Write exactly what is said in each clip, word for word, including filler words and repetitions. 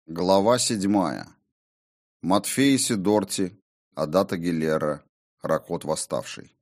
Глава седьмая. Матфей Сидорти, Адата Гилера, Ракот Восставший.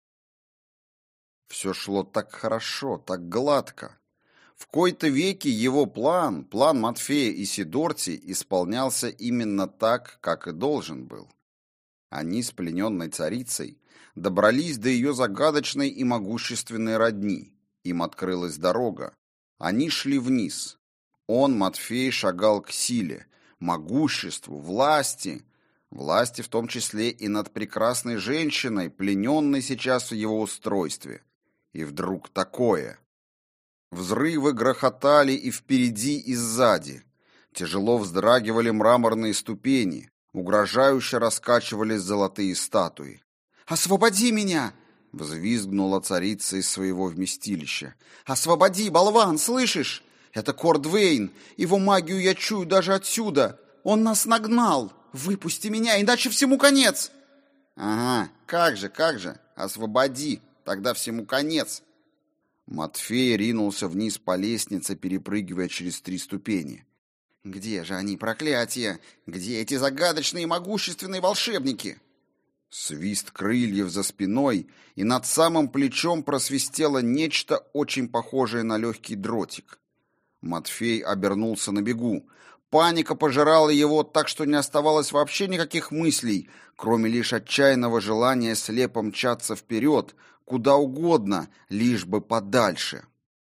Все шло так хорошо, так гладко. В кои-то веки его план, план Матфея и Сидорти, исполнялся именно так, как и должен был. Они с плененной царицей добрались до ее загадочной и могущественной родни. Им открылась дорога. Они шли вниз. Он, Матфей, шагал к силе, могуществу, власти, власти в том числе и над прекрасной женщиной, плененной сейчас в его устройстве. И вдруг такое. Взрывы грохотали и впереди, и сзади. Тяжело вздрагивали мраморные ступени, угрожающе раскачивались золотые статуи. «Освободи меня!» — взвизгнула царица из своего вместилища. «Освободи, болван, слышишь? Это Кордвейн. Его магию я чую даже отсюда. Он нас нагнал. Выпусти меня, иначе всему конец!» «Ага, как же, как же, освободи, тогда всему конец!» Матфей ринулся вниз по лестнице, перепрыгивая через три ступени. «Где же они, проклятия? Где эти загадочные могущественные волшебники?» Свист крыльев за спиной, и над самым плечом просвистело нечто очень похожее на легкий дротик. Матфей обернулся на бегу. Паника пожирала его так, что не оставалось вообще никаких мыслей, кроме лишь отчаянного желания слепо мчаться вперед, куда угодно, лишь бы подальше.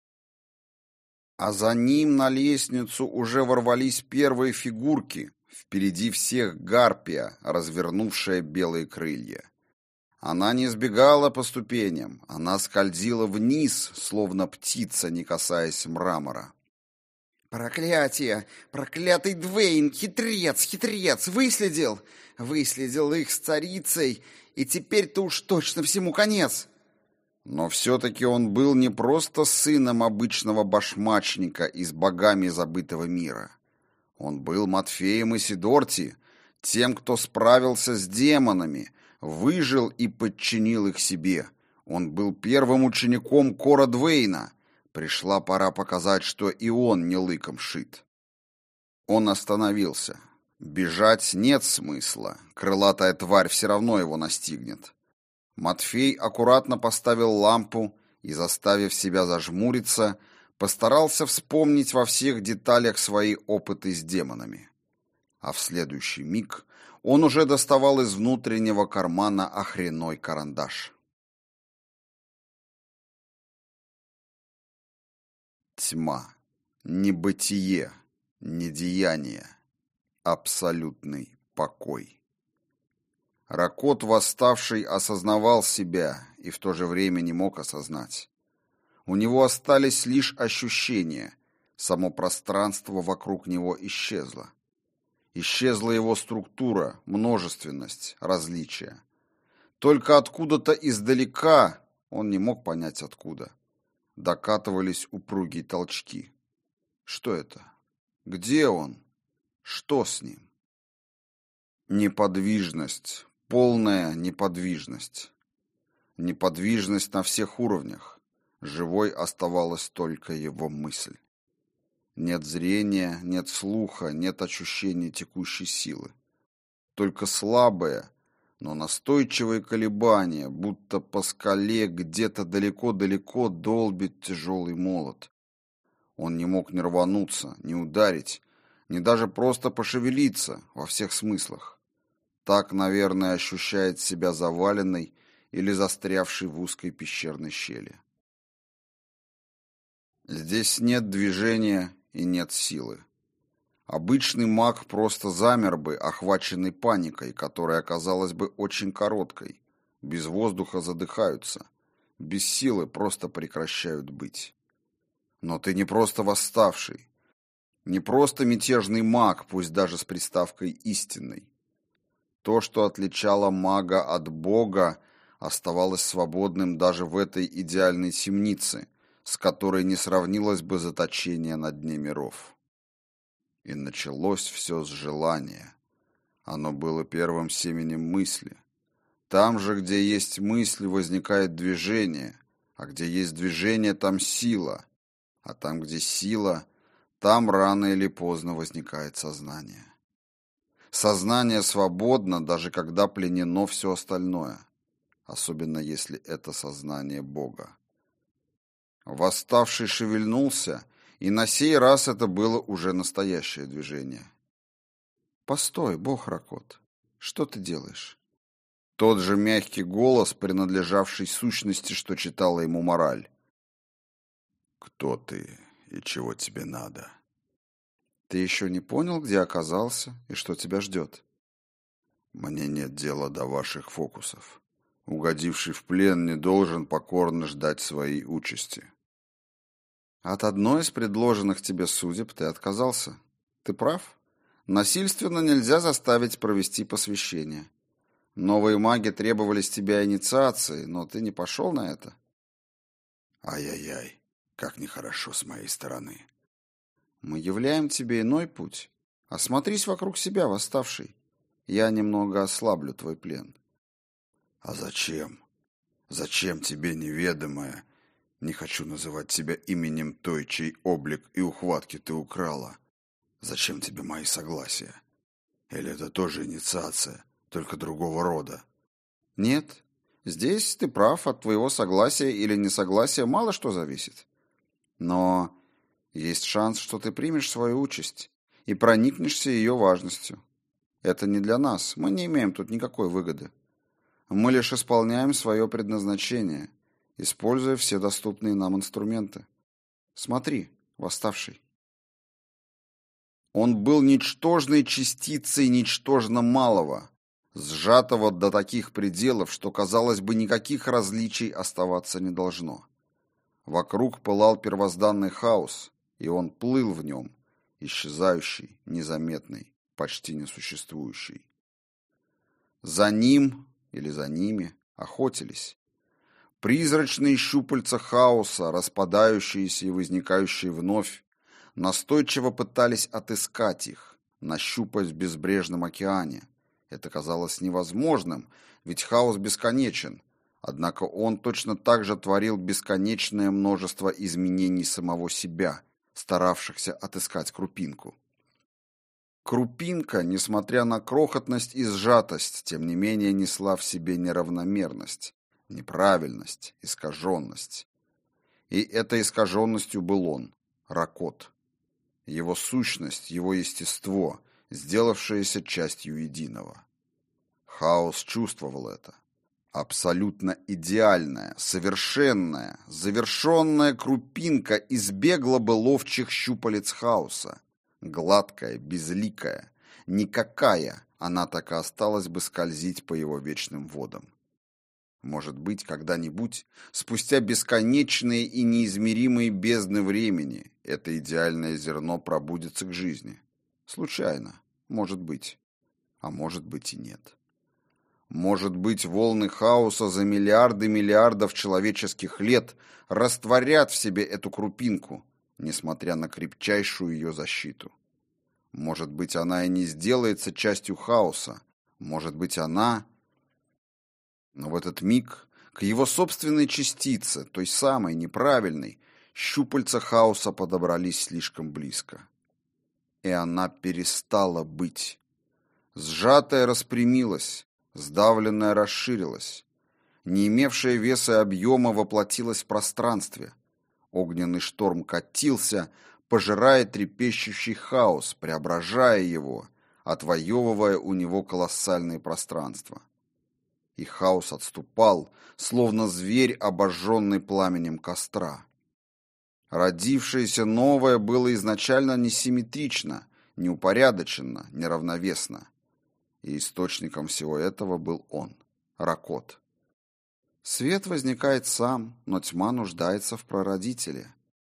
А за ним на лестницу уже ворвались первые фигурки, впереди всех Гарпия, развернувшая белые крылья. Она не сбегала по ступеням, она скользила вниз, словно птица, не касаясь мрамора. «Проклятие! Проклятый Двейн! Хитрец! Хитрец! Выследил! Выследил их с царицей, и теперь-то уж точно всему конец!» Но все-таки он был не просто сыном обычного башмачника из богами забытого мира. Он был Матфеем и Сидорти, тем, кто справился с демонами, выжил и подчинил их себе. Он был первым учеником Кора Двейна. Пришла пора показать, что и он не лыком шит. Он остановился. Бежать нет смысла. Крылатая тварь все равно его настигнет. Матфей аккуратно поставил лампу и, заставив себя зажмуриться, постарался вспомнить во всех деталях свои опыты с демонами. А в следующий миг он уже доставал из внутреннего кармана охреной карандаш. Тьма, небытие, недеяние, абсолютный покой. Ракот Восставший осознавал себя и в то же время не мог осознать. У него остались лишь ощущения, само пространство вокруг него исчезло. Исчезла его структура, множественность, различия. Только откуда-то издалека, он не мог понять откуда, докатывались упругие толчки. Что это? Где он? Что с ним? Неподвижность, полная неподвижность. Неподвижность на всех уровнях. Живой оставалась только его мысль. Нет зрения, нет слуха, нет ощущения текущей силы. Только слабое, но настойчивые колебания, будто по скале где-то далеко-далеко долбит тяжелый молот. Он не мог ни рвануться, ни ударить, ни даже просто пошевелиться во всех смыслах. Так, наверное, ощущает себя заваленный или застрявший в узкой пещерной щели. Здесь нет движения и нет силы. Обычный маг просто замер бы, охваченный паникой, которая оказалась бы очень короткой. Без воздуха задыхаются, без силы просто прекращают быть. Но ты не просто восставший, не просто мятежный маг, пусть даже с приставкой «истинный». То, что отличало мага от бога, оставалось свободным даже в этой идеальной темнице, с которой не сравнилось бы заточение на дне миров. И началось все с желания. Оно было первым семенем мысли. Там же, где есть мысль, возникает движение, а где есть движение, там сила, а там, где сила, там рано или поздно возникает сознание. Сознание свободно, даже когда пленено все остальное, особенно если это сознание Бога. Восставший шевельнулся, и на сей раз это было уже настоящее движение. «Постой, Бог Ракот, что ты делаешь?» Тот же мягкий голос, принадлежавший сущности, что читала ему мораль. «Кто ты и чего тебе надо?» «Ты еще не понял, где оказался и что тебя ждет?» «Мне нет дела до ваших фокусов. Угодивший в плен не должен покорно ждать своей участи». «От одной из предложенных тебе судеб ты отказался. Ты прав. Насильственно нельзя заставить провести посвящение. Новые маги требовали с тебя инициации, но ты не пошел на это». «Ай-яй-яй, как нехорошо с моей стороны». «Мы являем тебе иной путь. Осмотрись вокруг себя, восставший. Я немного ослаблю твой плен». «А зачем? Зачем тебе неведомое? Не хочу называть тебя именем той, чей облик и ухватки ты украла. Зачем тебе мои согласия? Или это тоже инициация, только другого рода?» «Нет. Здесь ты прав, от твоего согласия или несогласия мало что зависит. Но есть шанс, что ты примешь свою участь и проникнешься ее важностью. Это не для нас, мы не имеем тут никакой выгоды. Мы лишь исполняем свое предназначение, используя все доступные нам инструменты. Смотри, восставший». Он был ничтожной частицей ничтожно малого, сжатого до таких пределов, что, казалось бы, никаких различий оставаться не должно. Вокруг пылал первозданный хаос, и он плыл в нем, исчезающий, незаметный, почти несуществующий. За ним или за ними охотились. Призрачные щупальца хаоса, распадающиеся и возникающие вновь, настойчиво пытались отыскать их, нащупать в безбрежном океане. Это казалось невозможным, ведь хаос бесконечен, однако он точно так же творил бесконечное множество изменений самого себя, старавшихся отыскать крупинку. Крупинка, несмотря на крохотность и сжатость, тем не менее несла в себе неравномерность, неправильность, искаженность. И этой искаженностью был он, Ракот. Его сущность, его естество, сделавшееся частью единого. Хаос чувствовал это. Абсолютно идеальная, совершенная, завершенная крупинка избегла бы ловчих щупалец хаоса. Гладкая, безликая, никакая, она так и осталась бы скользить по его вечным водам. Может быть, когда-нибудь, спустя бесконечные и неизмеримые бездны времени, это идеальное зерно пробудется к жизни. Случайно, может быть, а может быть и нет. Может быть, волны хаоса за миллиарды миллиардов человеческих лет растворят в себе эту крупинку, несмотря на крепчайшую ее защиту. Может быть, она и не сделается частью хаоса. Может быть, она... Но в этот миг к его собственной частице, той самой неправильной, щупальца хаоса подобрались слишком близко. И она перестала быть. Сжатая распрямилась, сдавленная расширилась. Не имевшая веса и объема воплотилась в пространстве. Огненный шторм катился, пожирая трепещущий хаос, преображая его, отвоевывая у него колоссальные пространства. И хаос отступал, словно зверь, обожженный пламенем костра. Родившееся новое было изначально несимметрично, неупорядоченно, неравновесно. И источником всего этого был он, Ракот. Свет возникает сам, но тьма нуждается в прародителе.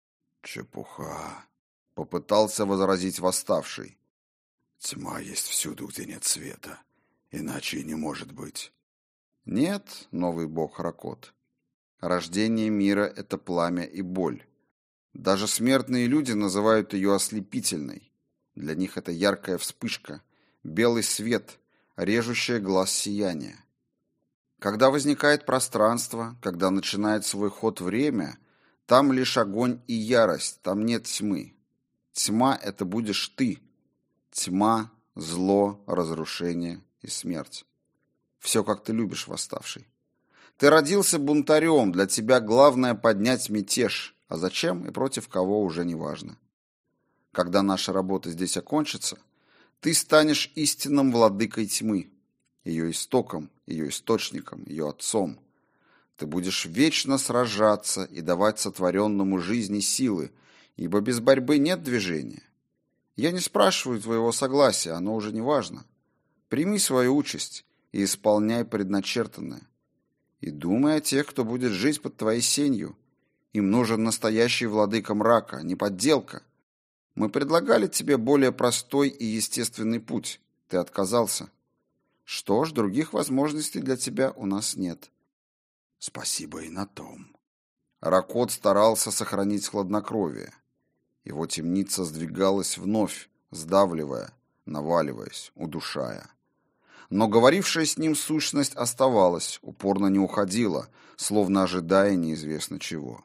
«Чепуха», — попытался возразить восставший. «Тьма есть всюду, где нет света, иначе и не может быть». Нет, новый бог Ракот. Рождение мира — это пламя и боль. Даже смертные люди называют ее ослепительной. Для них это яркая вспышка, белый свет, режущее глаз сияние. Когда возникает пространство, когда начинает свой ход время, там лишь огонь и ярость, там нет тьмы. Тьма — это будешь ты. Тьма, зло, разрушение и смерть. Все, как ты любишь, восставший. Ты родился бунтарем, для тебя главное поднять мятеж, а зачем и против кого уже не важно. Когда наша работа здесь окончится, ты станешь истинным владыкой тьмы, ее истоком, ее источником, ее отцом. Ты будешь вечно сражаться и давать сотворенному жизни силы, ибо без борьбы нет движения. Я не спрашиваю твоего согласия, оно уже не важно. Прими свою участь и исполняй предначертанное. И думай о тех, кто будет жить под твоей сенью. Им нужен настоящий владыка мрака, не подделка. Мы предлагали тебе более простой и естественный путь. Ты отказался. Что ж, других возможностей для тебя у нас нет. Спасибо и на том. Ракот старался сохранить хладнокровие. Его темница сдвигалась вновь, сдавливая, наваливаясь, удушая. Но говорившая с ним сущность оставалась, упорно не уходила, словно ожидая неизвестно чего.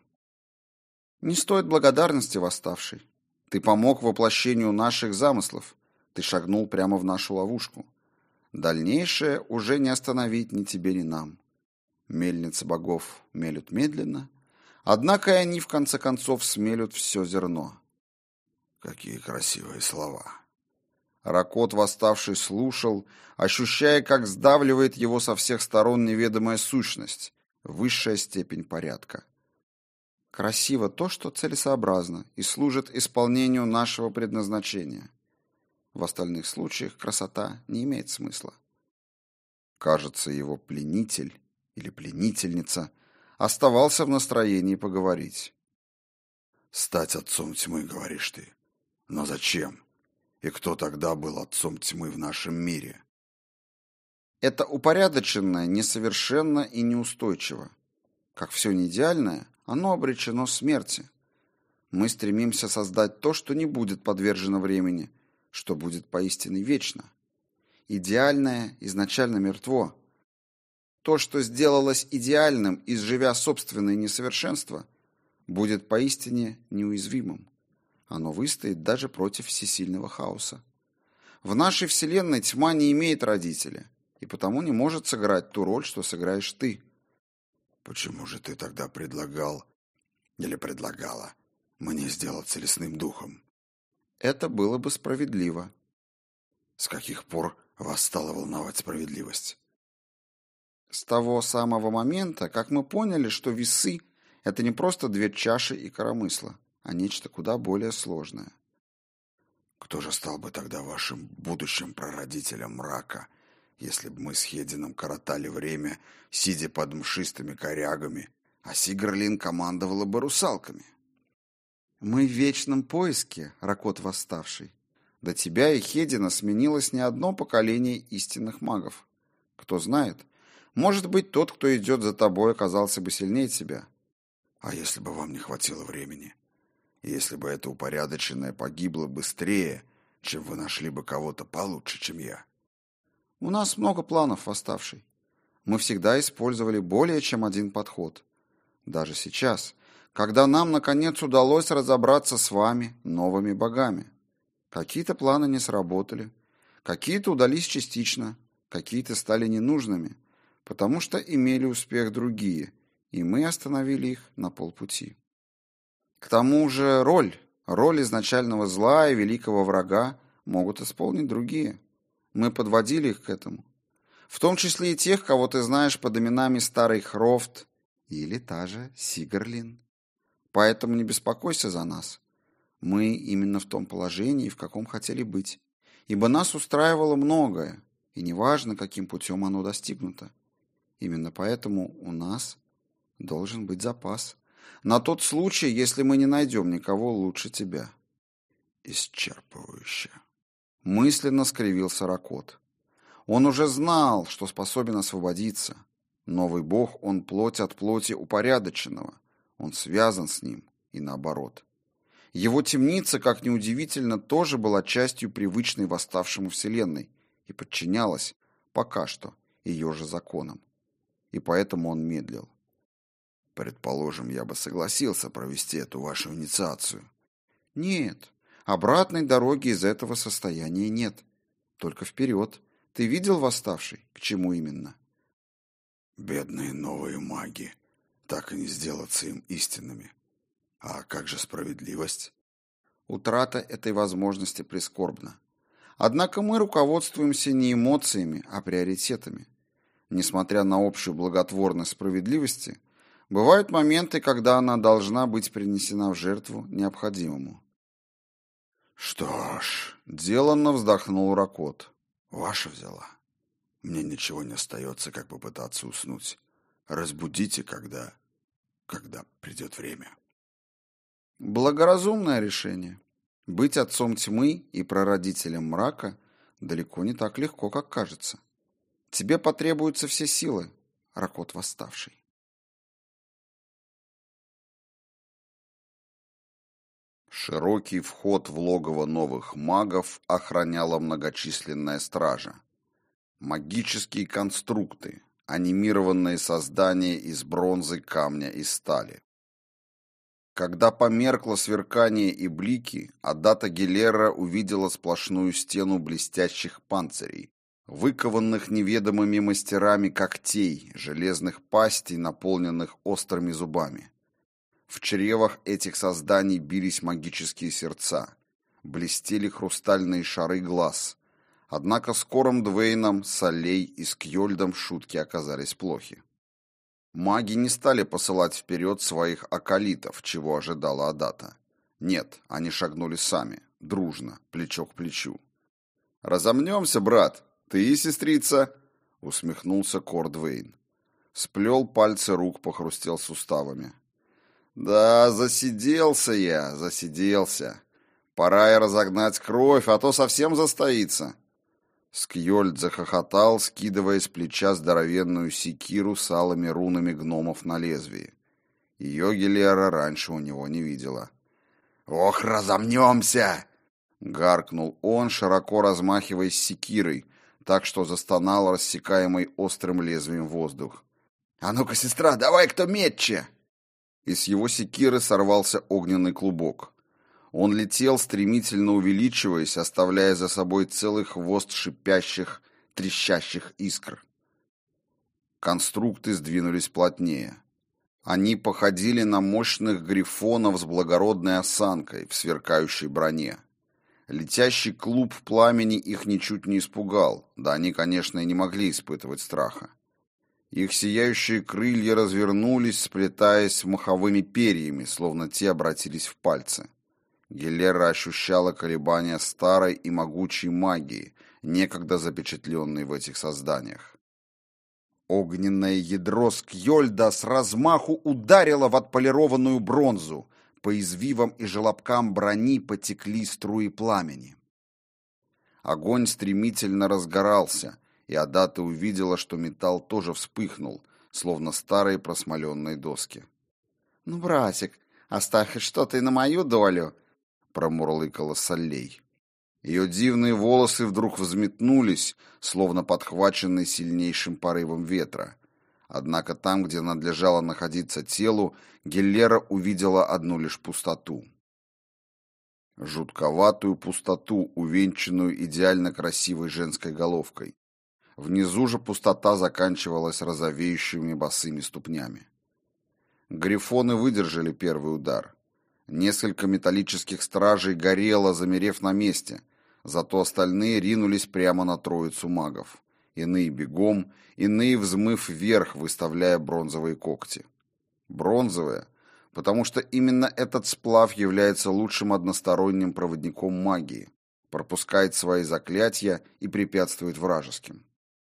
«Не стоит благодарности, восставший. Ты помог воплощению наших замыслов. Ты шагнул прямо в нашу ловушку. Дальнейшее уже не остановить ни тебе, ни нам. Мельницы богов мелют медленно, однако и они, в конце концов, смелют все зерно». Какие красивые слова. Ракот, восставший, слушал, ощущая, как сдавливает его со всех сторон неведомая сущность, высшая степень порядка. Красиво то, что целесообразно и служит исполнению нашего предназначения. В остальных случаях красота не имеет смысла. Кажется, его пленитель или пленительница оставался в настроении поговорить. «Стать отцом тьмы, говоришь ты. Но зачем? И кто тогда был отцом тьмы в нашем мире?» Это упорядоченное, несовершенно и неустойчиво. Как все неидеальное, оно обречено смерти. Мы стремимся создать то, что не будет подвержено времени, что будет поистине вечно. Идеальное изначально мертво. То, что сделалось идеальным, изживя собственные несовершенства, будет поистине неуязвимым. Оно выстоит даже против всесильного хаоса. В нашей вселенной тьма не имеет родителя, и потому не может сыграть ту роль, что сыграешь ты. Почему же ты тогда предлагал или предлагала мне сделаться лесным духом? Это было бы справедливо. С каких пор вас стала волновать справедливость? С того самого момента, как мы поняли, что весы — это не просто две чаши и коромысла, а нечто куда более сложное. Кто же стал бы тогда вашим будущим прародителем мрака, если бы мы с Хедином коротали время, сидя под мшистыми корягами, а Сигрлин командовала бы русалками? Мы в вечном поиске, Ракот восставший. До тебя и Хедина сменилось не одно поколение истинных магов. Кто знает, может быть, тот, кто идет за тобой, оказался бы сильнее тебя. А если бы вам не хватило времени? Если бы это упорядоченное погибло быстрее, чем вы нашли бы кого-то получше, чем я? У нас много планов, восставший. Мы всегда использовали более чем один подход. Даже сейчас, когда нам, наконец, удалось разобраться с вами, новыми богами. Какие-то планы не сработали, какие-то удались частично, какие-то стали ненужными, потому что имели успех другие, и мы остановили их на полпути. К тому же роль, роль изначального зла и великого врага могут исполнить другие. Мы подводили их к этому. В том числе и тех, кого ты знаешь под именами Старый Хрофт или та же Сигрлин. Поэтому не беспокойся за нас. Мы именно в том положении, в каком хотели быть. Ибо нас устраивало многое, и неважно, каким путем оно достигнуто. Именно поэтому у нас должен быть запас. На тот случай, если мы не найдем никого лучше тебя. Исчерпывающе. Мысленно скривился Ракот. Он уже знал, что способен освободиться. Новый бог, он плоть от плоти упорядоченного. Он связан с ним, и наоборот. Его темница, как ни удивительно, тоже была частью привычной восставшему вселенной и подчинялась, пока что, ее же законам. И поэтому он медлил. Предположим, я бы согласился провести эту вашу инициацию. Нет, Обратной дороги из этого состояния нет. Только вперед. Ты видел, восставший? К чему именно? Бедные новые маги. Так и не сделаться им истинными. А как же справедливость? Утрата этой возможности прискорбна. Однако мы руководствуемся не эмоциями, а приоритетами. Несмотря на общую благотворность справедливости, бывают моменты, когда она должна быть принесена в жертву необходимому. Что ж, деланно вздохнул Ракот. Ваша взяла. Мне ничего не остается, как попытаться уснуть. Разбудите, когда... когда придет время. Благоразумное решение. Быть отцом тьмы и прародителем мрака далеко не так легко, как кажется. Тебе потребуются все силы, Ракот восставший. Широкий вход в логово новых магов охраняла многочисленная стража. Магические конструкты, анимированные создания из бронзы, камня и стали. Когда померкло сверкание и блики, Адата Гилерра увидела сплошную стену блестящих панцирей, выкованных неведомыми мастерами когтей, железных пастей, наполненных острыми зубами. В чревах этих созданий бились магические сердца, блестели хрустальные шары глаз. Однако с Кором Двейном, Солей и Скьольдом шутки оказались плохи. Маги не стали посылать вперед своих акалитов, чего ожидала Адата. Нет, они шагнули сами, дружно, плечо к плечу. «Разомнемся, брат! Ты и сестрица!» — усмехнулся Кор Двейн. Сплел пальцы рук, похрустел суставами. «Да, засиделся я, засиделся. Пора и разогнать кровь, а то совсем застоится». Скьольд захохотал, скидывая с плеча здоровенную секиру с алыми рунами гномов на лезвии. Ее Гилерра раньше у него не видела. «Ох, разомнемся!» — гаркнул он, широко размахиваясь секирой, так что застонал рассекаемый острым лезвием воздух. «А ну-ка, сестра, давай кто метче!» Из его секиры сорвался огненный клубок. Он летел, стремительно увеличиваясь, оставляя за собой целый хвост шипящих, трещащих искр. Конструкты сдвинулись плотнее. Они походили на мощных грифонов с благородной осанкой в сверкающей броне. Летящий клуб пламени их ничуть не испугал, да они, конечно, и не могли испытывать страха. Их сияющие крылья развернулись, сплетаясь маховыми перьями, словно те обратились в пальцы. Гилерра ощущала колебания старой и могучей магии, некогда запечатленной в этих созданиях. Огненное ядро Скьольда с размаху ударило в отполированную бронзу. По извивам и желобкам брони потекли струи пламени. Огонь стремительно разгорался, и Адата увидела, что металл тоже вспыхнул, словно старые просмоленные доски. «Ну, братик, оставь что-то и на мою долю», — промурлыкала Солей. Ее дивные волосы вдруг взметнулись, словно подхваченные сильнейшим порывом ветра. Однако там, где надлежало находиться телу, Геллера увидела одну лишь пустоту. Жутковатую пустоту, увенчанную идеально красивой женской головкой. Внизу же пустота заканчивалась розовеющими босыми ступнями. Грифоны выдержали первый удар. Несколько металлических стражей горело, замерев на месте, зато остальные ринулись прямо на троицу магов. Иные бегом, иные взмыв вверх, выставляя бронзовые когти. Бронзовые, потому что именно этот сплав является лучшим односторонним проводником магии, пропускает свои заклятия и препятствует вражеским.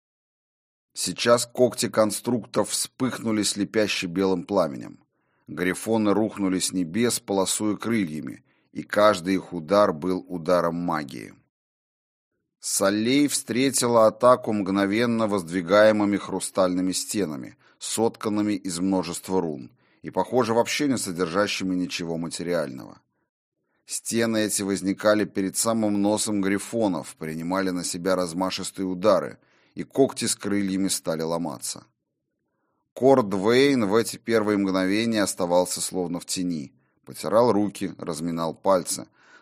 Сейчас когти конструкторов вспыхнули слепяще белым пламенем. Грифоны рухнули с небес, полосуя крыльями, и каждый их удар был ударом магии. Солей встретила атаку мгновенно воздвигаемыми хрустальными стенами, сотканными из множества рун, и, похоже, вообще не содержащими ничего материального. Стены эти возникали перед самым носом грифонов, принимали на себя размашистые удары, и когти с крыльями стали ломаться. Кор Двейн в эти первые мгновения оставался словно в тени, потирал руки, разминал пальцы,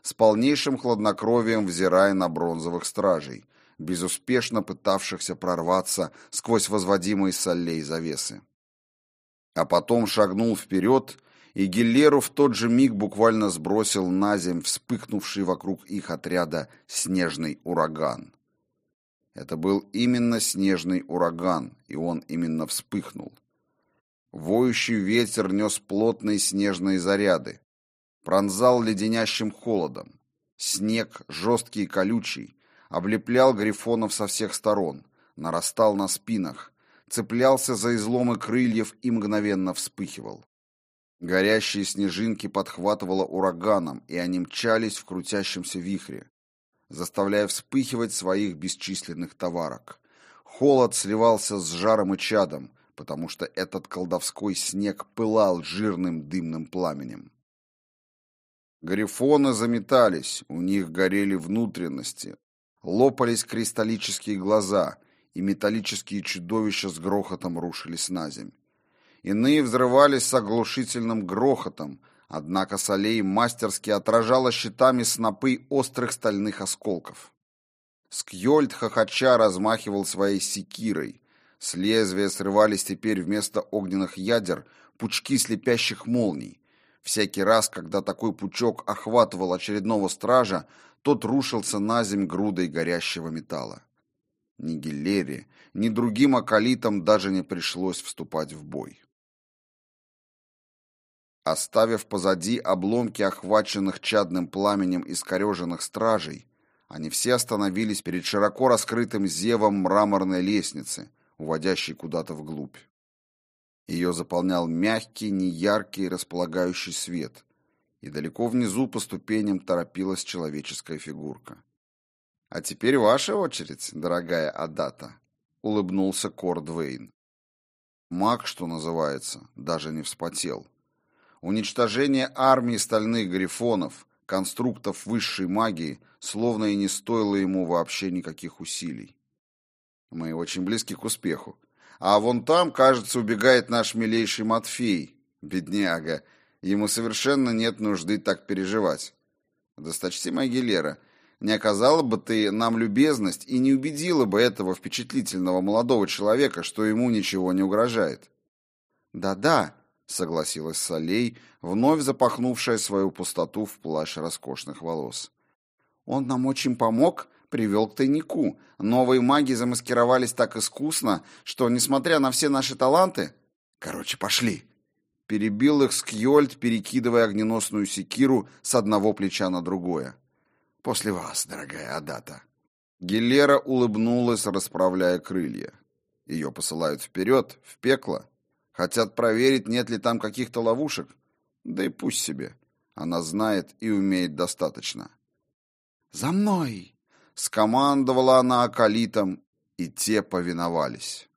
с полнейшим хладнокровием взирая на бронзовых стражей, безуспешно пытавшихся прорваться сквозь возводимые солей завесы. А потом шагнул вперед, и Гиллеру в тот же миг буквально сбросил на земь вспыхнувший вокруг их отряда снежный ураган. Это был именно снежный ураган, и он именно вспыхнул. Воющий ветер нес плотные снежные заряды, пронзал леденящим холодом. Снег, жесткий и колючий, облеплял грифонов со всех сторон, нарастал на спинах, цеплялся за изломы крыльев и мгновенно вспыхивал. Горящие снежинки подхватывало ураганом, и они мчались в крутящемся вихре, заставляя вспыхивать своих бесчисленных товарок. Холод сливался с жаром и чадом, потому что этот колдовской снег пылал жирным дымным пламенем. Грифоны заметались, у них горели внутренности, лопались кристаллические глаза, и металлические чудовища с грохотом рушились на земь. Иные взрывались с оглушительным грохотом, однако Солей мастерски отражала щитами снопы острых стальных осколков. Скьольд хохоча размахивал своей секирой. С лезвия срывались теперь вместо огненных ядер пучки слепящих молний. Всякий раз, когда такой пучок охватывал очередного стража, тот рушился на земь грудой горящего металла. Ни Гиллере, ни другим акалитам даже не пришлось вступать в бой. Оставив позади обломки охваченных чадным пламенем искореженных стражей, они все остановились перед широко раскрытым зевом мраморной лестницы, уводящей куда-то вглубь. Ее заполнял мягкий, неяркий, располагающий свет, и далеко внизу по ступеням торопилась человеческая фигурка. «А теперь ваша очередь, дорогая Адата», — улыбнулся Кордвейн. Маг, что называется, даже не вспотел. Уничтожение армии стальных грифонов, конструктов высшей магии, словно и не стоило ему вообще никаких усилий. Мы очень близки к успеху. А вон там, кажется, убегает наш милейший Матфей. Бедняга. Ему совершенно нет нужды так переживать. Досточтимая Гиллера, не оказала бы ты нам любезность и не убедила бы этого впечатлительного молодого человека, что ему ничего не угрожает. Да-да, согласилась Солей, вновь запахнувшая свою пустоту в плащ роскошных волос. Он нам очень помог, привел к тайнику. Новые маги замаскировались так искусно, что, несмотря на все наши таланты... Короче, пошли. Перебил их Скьольд, перекидывая огненосную секиру с одного плеча на другое. После вас, дорогая Адата. Гиллера улыбнулась, расправляя крылья. Ее посылают вперед, в пекло. Хотят проверить, нет ли там каких-то ловушек. Да и пусть себе. Она знает и умеет достаточно. «За мной!» — скомандовала она акалитам, и те повиновались.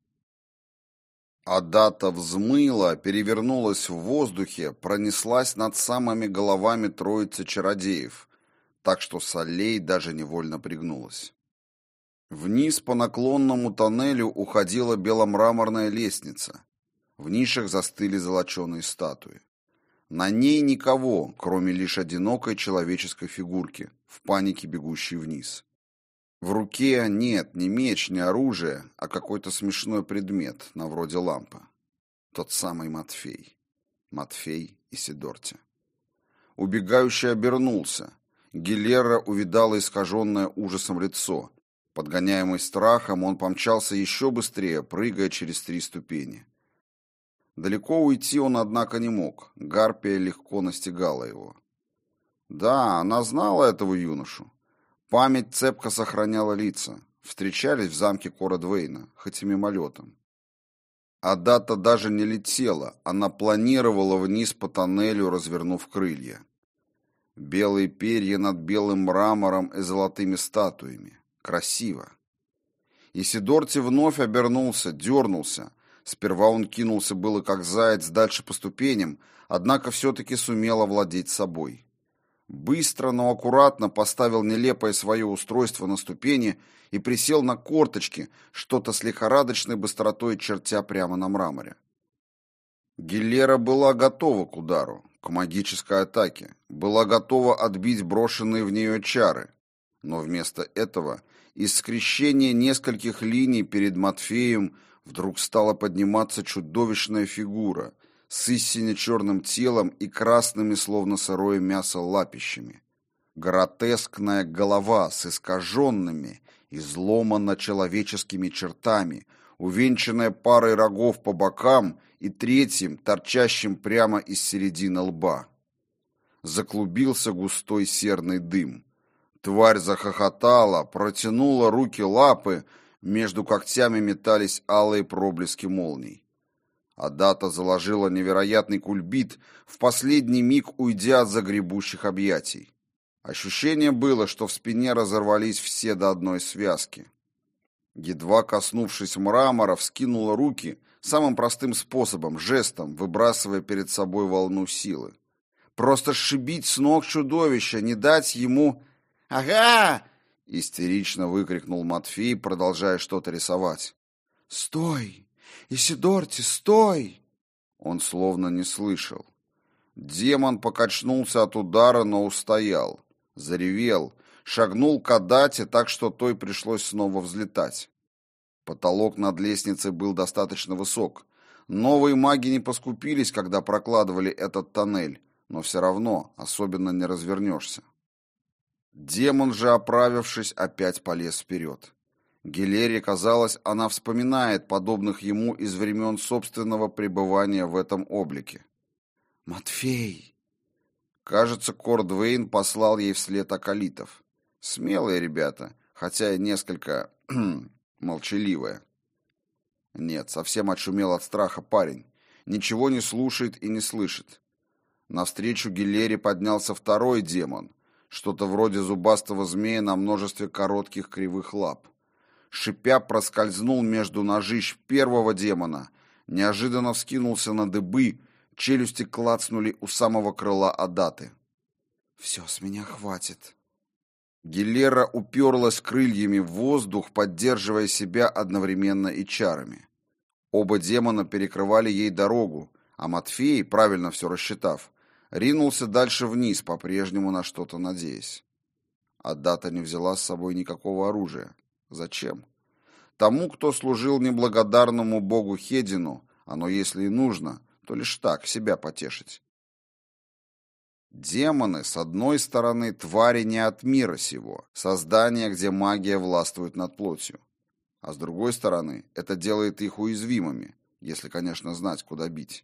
Адата взмыла, перевернулась в воздухе, пронеслась над самыми головами троицы чародеев, так что Солей даже невольно пригнулась. Вниз по наклонному тоннелю уходила беломраморная лестница. В нишах застыли золоченые статуи. На ней никого, кроме лишь одинокой человеческой фигурки, в панике бегущей вниз. В руке нет ни меч, ни оружие, а какой-то смешной предмет, на вроде лампы. Тот самый Матфей. Матфей и Сидорти. Убегающий обернулся. Гиллера увидала искаженное ужасом лицо. Подгоняемый страхом, он помчался еще быстрее, прыгая через три ступени. Далеко уйти он, однако, не мог. Гарпия легко настигала его. Да, она знала этого юношу. Память цепко сохраняла лица. Встречались в замке Кордвейна, хоть и мимолетом. Адата даже не летела, она планировала вниз по тоннелю, развернув крылья. Белые перья над белым мрамором и золотыми статуями. Красиво. И Сидорти вновь обернулся, дернулся. Сперва он кинулся было как заяц дальше по ступеням, однако все-таки сумел овладеть собой. Быстро, но аккуратно поставил нелепое свое устройство на ступени и присел на корточки, что-то с лихорадочной быстротой чертя прямо на мраморе. Гиллера была готова к удару, к магической атаке, была готова отбить брошенные в нее чары, но вместо этого из скрещения нескольких линий перед Матфеем вдруг стала подниматься чудовищная фигура с истинно черным телом и красными, словно сырое мясо, лапищами. Гротескная голова с искаженными, изломанно-человеческими чертами, увенчанная парой рогов по бокам и третьим, торчащим прямо из середины лба. Заклубился густой серный дым. Тварь захохотала, протянула руки-лапы, между когтями метались алые проблески молний. Адата заложила невероятный кульбит, в последний миг уйдя от загребущих объятий. Ощущение было, что в спине разорвались все до одной связки. Едва коснувшись мрамора, вскинула руки самым простым способом, жестом, выбрасывая перед собой волну силы. Просто сшибить с ног чудовища, не дать ему... «Ага!» — истерично выкрикнул Матфей, продолжая что-то рисовать. «Стой! Исидорти, стой!» Он словно не слышал. Демон покачнулся от удара, но устоял. Заревел, шагнул к Адате, так что той пришлось снова взлетать. Потолок над лестницей был достаточно высок. Новые маги не поскупились, когда прокладывали этот тоннель, но все равно особенно не развернешься. Демон же, оправившись, опять полез вперед. Гилере казалось, она вспоминает подобных ему из времен собственного пребывания в этом облике. «Матфей!» Кажется, Кордвейн послал ей вслед акалитов. Смелые ребята, хотя и несколько молчаливые. Нет, совсем очумел от страха парень. Ничего не слушает и не слышит. Навстречу Гилере поднялся второй демон, что-то вроде зубастого змея на множестве коротких кривых лап. Шипя проскользнул между ножищ первого демона, неожиданно вскинулся на дыбы, челюсти клацнули у самого крыла Адаты. «Все, с меня хватит». Гилера уперлась крыльями в воздух, поддерживая себя одновременно и чарами. Оба демона перекрывали ей дорогу, а Матфей, правильно все рассчитав, ринулся дальше вниз, по-прежнему на что-то надеясь. Адата не взяла с собой никакого оружия. Зачем? Тому, кто служил неблагодарному богу Хедину, оно, если и нужно, то лишь так, себя потешить. Демоны, с одной стороны, твари не от мира сего, создания, где магия властвует над плотью. А с другой стороны, это делает их уязвимыми, если, конечно, знать, куда бить.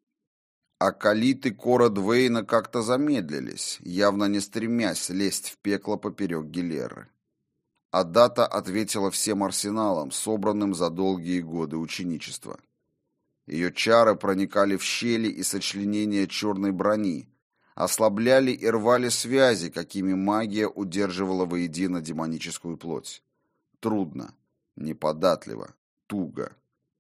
Акалиты Кордвейна как-то замедлились, явно не стремясь лезть в пекло поперек Гилеры. Адата ответила всем арсеналом, собранным за долгие годы ученичества. Ее чары проникали в щели и сочленения черной брони, ослабляли и рвали связи, какими магия удерживала воедино демоническую плоть. Трудно, неподатливо, туго.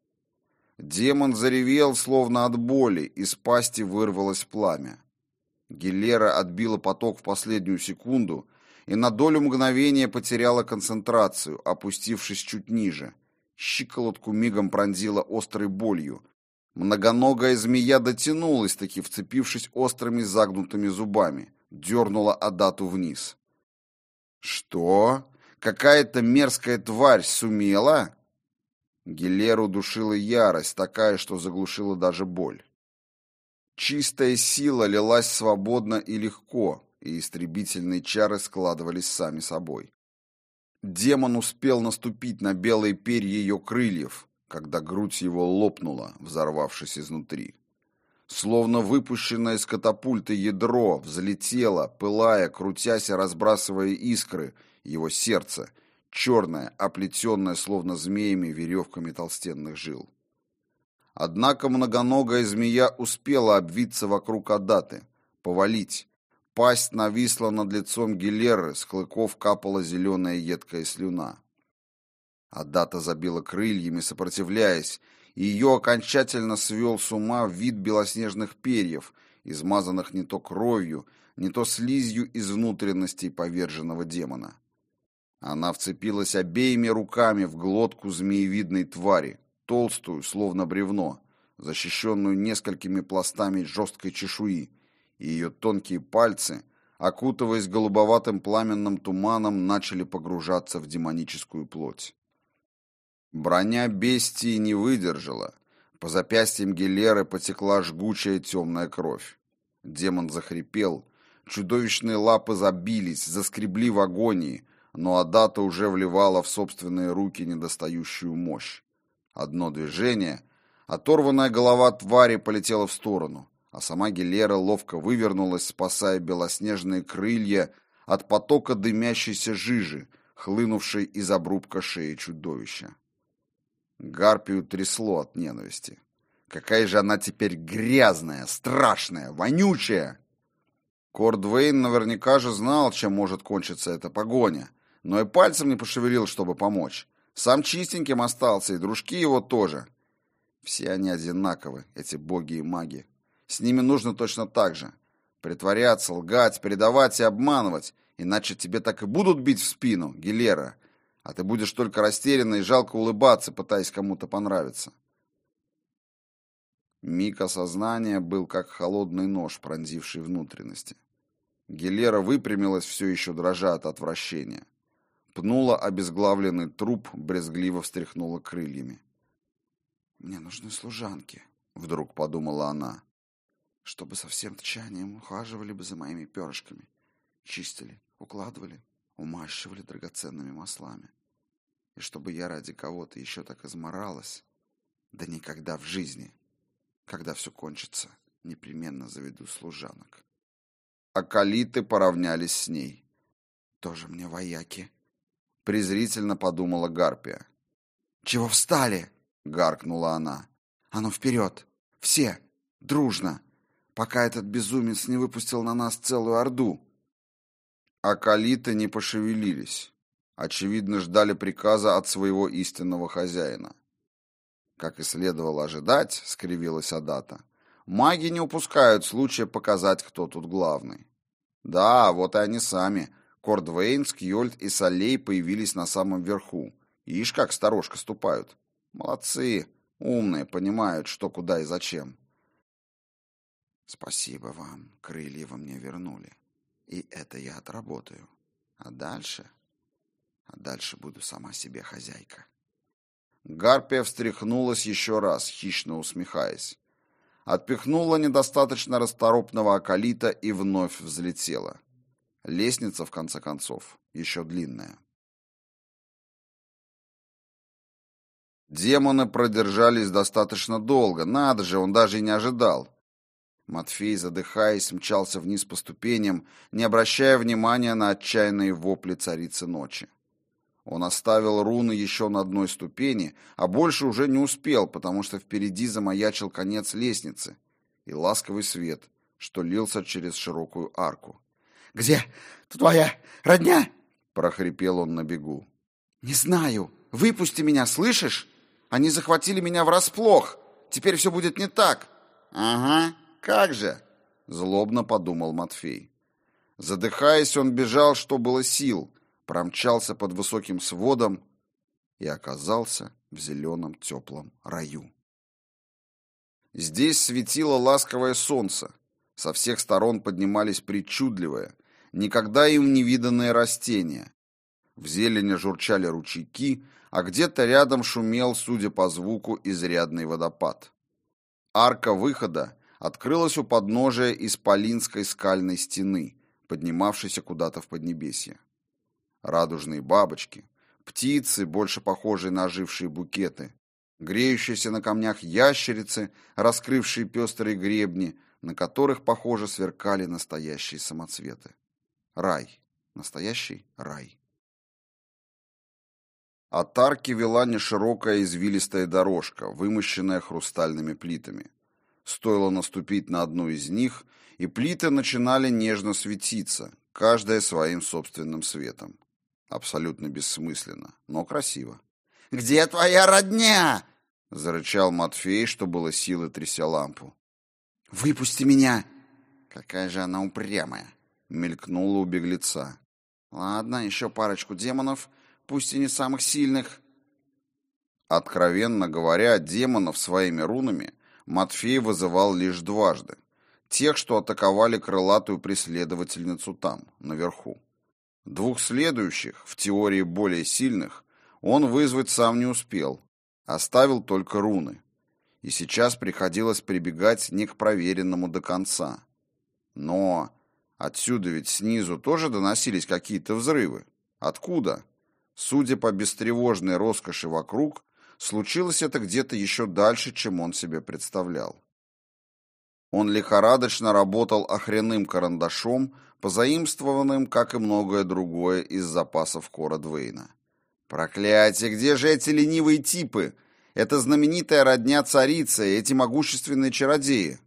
Демон заревел, словно от боли, из пасти вырвалось пламя. Гилера отбила поток в последнюю секунду и на долю мгновения потеряла концентрацию, опустившись чуть ниже. Щиколотку мигом пронзила острой болью. Многоногая змея дотянулась, таки вцепившись острыми загнутыми зубами, дернула Адату вниз. «Что? Какая-то мерзкая тварь сумела?» Гилеру душила ярость, такая, что заглушила даже боль. Чистая сила лилась свободно и легко, и истребительные чары складывались сами собой. Демон успел наступить на белые перья ее крыльев, когда грудь его лопнула, взорвавшись изнутри. Словно выпущенное из катапульты ядро взлетело, пылая, крутясь и разбрасывая искры, его сердце, черное, оплетенное словно змеями веревками толстенных жил. Однако многоногая змея успела обвиться вокруг Адаты, повалить. Пасть нависла над лицом Гилеры, с клыков капала зеленая едкая слюна. Адата забила крыльями, сопротивляясь, и ее окончательно свел с ума вид белоснежных перьев, измазанных не то кровью, не то слизью из внутренностей поверженного демона. Она вцепилась обеими руками в глотку змеевидной твари, толстую, словно бревно, защищенную несколькими пластами жесткой чешуи, и ее тонкие пальцы, окутываясь голубоватым пламенным туманом, начали погружаться в демоническую плоть. Броня бестии не выдержала. По запястьям Гелеры потекла жгучая темная кровь. Демон захрипел, чудовищные лапы забились, заскребли в агонии, но Адата уже вливала в собственные руки недостающую мощь. Одно движение, оторванная голова твари полетела в сторону, а сама Гелера ловко вывернулась, спасая белоснежные крылья от потока дымящейся жижи, хлынувшей из обрубка шеи чудовища. Гарпию трясло от ненависти. Какая же она теперь грязная, страшная, вонючая! Кордвейн наверняка же знал, чем может кончиться эта погоня, но и пальцем не пошевелил, чтобы помочь. Сам чистеньким остался, и дружки его тоже. Все они одинаковы, эти боги и маги. С ними нужно точно так же. Притворяться, лгать, предавать и обманывать, иначе тебе так и будут бить в спину, Гелера, а ты будешь только растерянно и жалко улыбаться, пытаясь кому-то понравиться. Миг осознания был как холодный нож, пронзивший внутренности. Гелера выпрямилась, все еще дрожа от отвращения. Пнула обезглавленный труп, брезгливо встряхнула крыльями. «Мне нужны служанки», — вдруг подумала она, «чтобы со всем тщанием ухаживали бы за моими перышками, чистили, укладывали, умащивали драгоценными маслами. И чтобы я ради кого-то еще так изморалась, да никогда в жизни. Когда все кончится, непременно заведу служанок». Акалиты поравнялись с ней. «Тоже мне вояки», — презрительно подумала Гарпия. «Чего встали?» — гаркнула она. «А ну вперед! Все! Дружно! Пока этот безумец не выпустил на нас целую орду!» Акалиты не пошевелились. Очевидно, ждали приказа от своего истинного хозяина. Как и следовало ожидать, скривилась Адата, маги не упускают случая показать, кто тут главный. Да, вот и они сами. Кордвейн, Скьёльд и Солей появились на самом верху. Ишь, как сторожка ступают. Молодцы, умные, понимают, что, куда и зачем. Спасибо вам, крылья вы мне вернули. И это я отработаю. А дальше? А дальше буду сама себе хозяйка. Гарпия встряхнулась еще раз, хищно усмехаясь. Отпихнула недостаточно расторопного акалита и вновь взлетела. Лестница, в конце концов, еще длинная. Демоны продержались достаточно долго. Надо же, он даже и не ожидал. Матфей, задыхаясь, мчался вниз по ступеням, не обращая внимания на отчаянные вопли царицы ночи. Он оставил руны еще на одной ступени, а больше уже не успел, потому что впереди замаячил конец лестницы и ласковый свет, что лился через широкую арку. «Где твоя родня?» — прохрипел он на бегу. «Не знаю. Выпусти меня, слышишь? Они захватили меня врасплох. Теперь все будет не так». «Ага, как же!» — злобно подумал Матфей. Задыхаясь, он бежал, что было сил, промчался под высоким сводом и оказался в зеленом теплом раю. Здесь светило ласковое солнце. Со всех сторон поднимались причудливые, никогда им не виданные растения. В зелени журчали ручейки, а где-то рядом шумел, судя по звуку, изрядный водопад. Арка выхода открылась у подножия исполинской скальной стены, поднимавшейся куда-то в поднебесье. Радужные бабочки, птицы, больше похожие на ожившие букеты, греющиеся на камнях ящерицы, раскрывшие пестрые гребни, на которых, похоже, сверкали настоящие самоцветы. Рай. Настоящий рай. От арки вела неширокая извилистая дорожка, вымощенная хрустальными плитами. Стоило наступить на одну из них, и плиты начинали нежно светиться, каждая своим собственным светом. Абсолютно бессмысленно, но красиво. «Где твоя родня?» — зарычал Матфей, что было силы, тряся лампу. «Выпусти меня!» «Какая же она упрямая!» — мелькнула у беглеца. «Ладно, еще парочку демонов, пусть и не самых сильных». Откровенно говоря, демонов своими рунами Матфей вызывал лишь дважды. Тех, что атаковали крылатую преследовательницу там, наверху. Двух следующих, в теории более сильных, он вызвать сам не успел, оставил только руны. И сейчас приходилось прибегать не к проверенному до конца. Но отсюда ведь снизу тоже доносились какие-то взрывы. Откуда? Судя по бестревожной роскоши вокруг, случилось это где-то еще дальше, чем он себе представлял. Он лихорадочно работал охренным карандашом, позаимствованным, как и многое другое, из запасов Кора Двейна. «Проклятие! Где же эти ленивые типы? Это знаменитая родня царицы, эти могущественные чародеи!»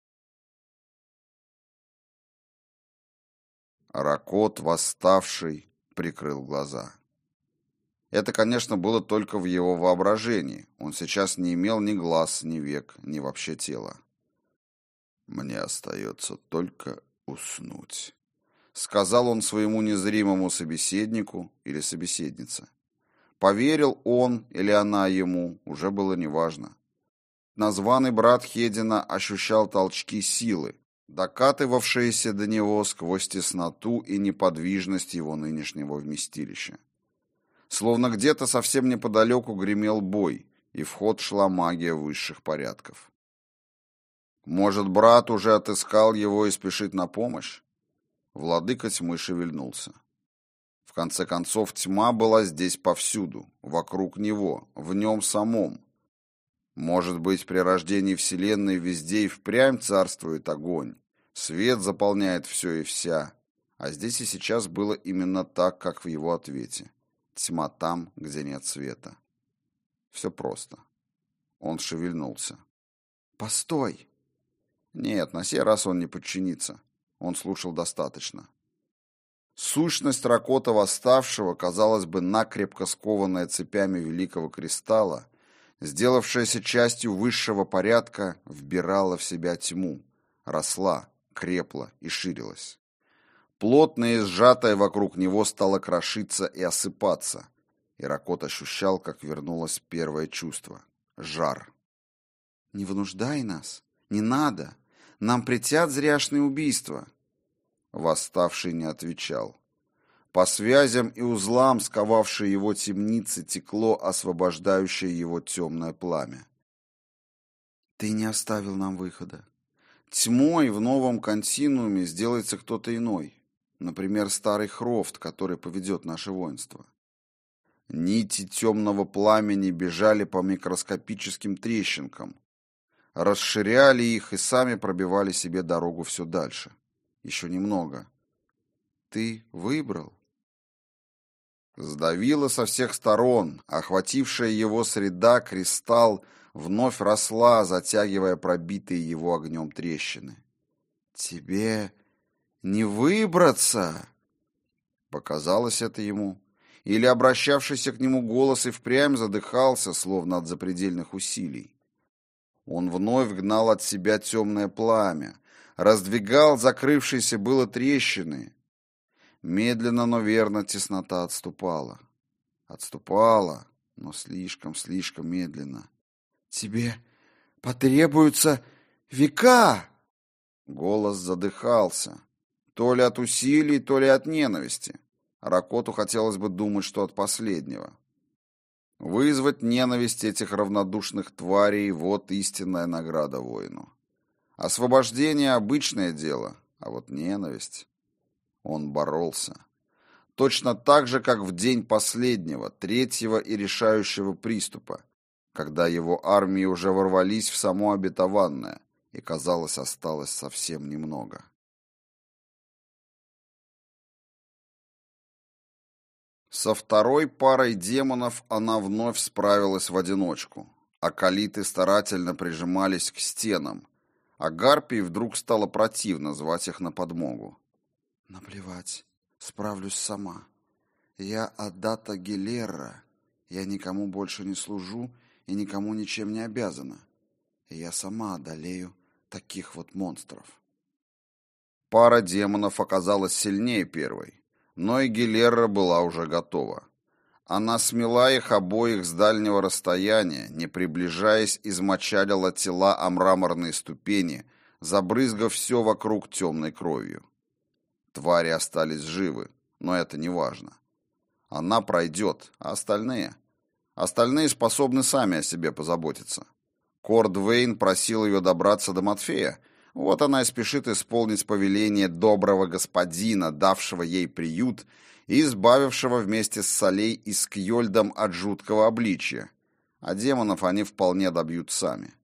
Ракот, восставший, прикрыл глаза. Это, конечно, было только в его воображении. Он сейчас не имел ни глаз, ни век, ни вообще тела. «Мне остается только уснуть», — сказал он своему незримому собеседнику или собеседнице. Поверил он или она ему, уже было неважно. Названный брат Хедина ощущал толчки силы, докатывавшиеся до него сквозь тесноту и неподвижность его нынешнего вместилища. Словно где-то совсем неподалеку гремел бой, и в ход шла магия высших порядков. Может, брат уже отыскал его и спешит на помощь? Владыка тьмы шевельнулся. В конце концов, тьма была здесь повсюду, вокруг него, в нем самом. Может быть, при рождении Вселенной везде и впрямь царствует огонь, свет заполняет все и вся, а здесь и сейчас было именно так, как в его ответе. Тьма там, где нет света. Все просто. Он шевельнулся. «Постой!» Нет, на сей раз он не подчинится. Он слушал достаточно. Сущность Ракота Восставшего, казалось бы, накрепко скованная цепями Великого Кристалла, сделавшаяся частью высшего порядка, вбирала в себя тьму, росла, крепла и ширилась. Плотное и сжатое вокруг него стало крошиться и осыпаться, и Ракот ощущал, как вернулось первое чувство — жар. «Не вынуждай нас, не надо, нам претят зряшные убийства». Восставший не отвечал. По связям и узлам, сковавшей его темницы, текло освобождающее его темное пламя. «Ты не оставил нам выхода. Тьмой в новом континууме сделается кто-то иной, например, старый Хрофт, который поведет наше воинство». Нити темного пламени бежали по микроскопическим трещинкам, расширяли их и сами пробивали себе дорогу все дальше. Еще немного. Ты выбрал? Сдавило со всех сторон, охватившая его среда, кристалл вновь росла, затягивая пробитые его огнем трещины. Тебе не выбраться! Показалось это ему. Или обращавшийся к нему голос и впрямь задыхался, словно от запредельных усилий. Он вновь гнал от себя темное пламя, раздвигал закрывшиеся было трещины. Медленно, но верно теснота отступала. Отступала, но слишком-слишком медленно. «Тебе потребуются века!» Голос задыхался. То ли от усилий, то ли от ненависти. Ракоту хотелось бы думать, что от последнего. Вызвать ненависть этих равнодушных тварей — вот истинная награда воину. Освобождение — обычное дело, а вот ненависть... Он боролся. Точно так же, как в день последнего, третьего и решающего приступа, когда его армии уже ворвались в само обетованное, и, казалось, осталось совсем немного. Со второй парой демонов она вновь справилась в одиночку. Акалиты старательно прижимались к стенам, а Гарпии вдруг стало противно звать их на подмогу. «Наплевать, справлюсь сама. Я Аддата Гелерра, я никому больше не служу и никому ничем не обязана. И я сама одолею таких вот монстров». Пара демонов оказалась сильнее первой, но и Гелерра была уже готова. Она смела их обоих с дальнего расстояния, не приближаясь, измочалила тела о мраморные ступени, забрызгав все вокруг темной кровью. Твари остались живы, но это не важно. Она пройдет, а остальные? Остальные способны сами о себе позаботиться. Кордвейн просил ее добраться до Матфея, вот она и спешит исполнить повеление доброго господина, давшего ей приют и избавившего вместе с Солей и Скьольдом от жуткого обличия, а демонов они вполне добьют сами.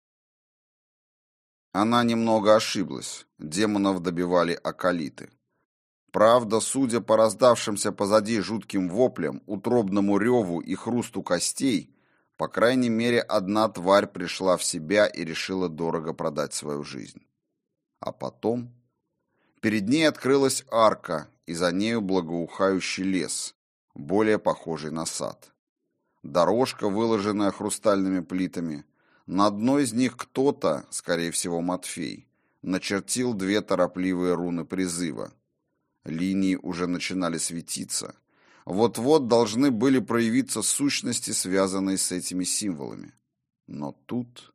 Она немного ошиблась, демонов добивали акалиты. Правда, судя по раздавшимся позади жутким воплям, утробному реву и хрусту костей, по крайней мере, одна тварь пришла в себя и решила дорого продать свою жизнь. А потом перед ней открылась арка, и за нею благоухающий лес, более похожий на сад. Дорожка, выложенная хрустальными плитами. На одной из них кто-то, скорее всего Матфей, начертил две торопливые руны призыва. Линии уже начинали светиться. Вот-вот должны были проявиться сущности, связанные с этими символами. Но тут...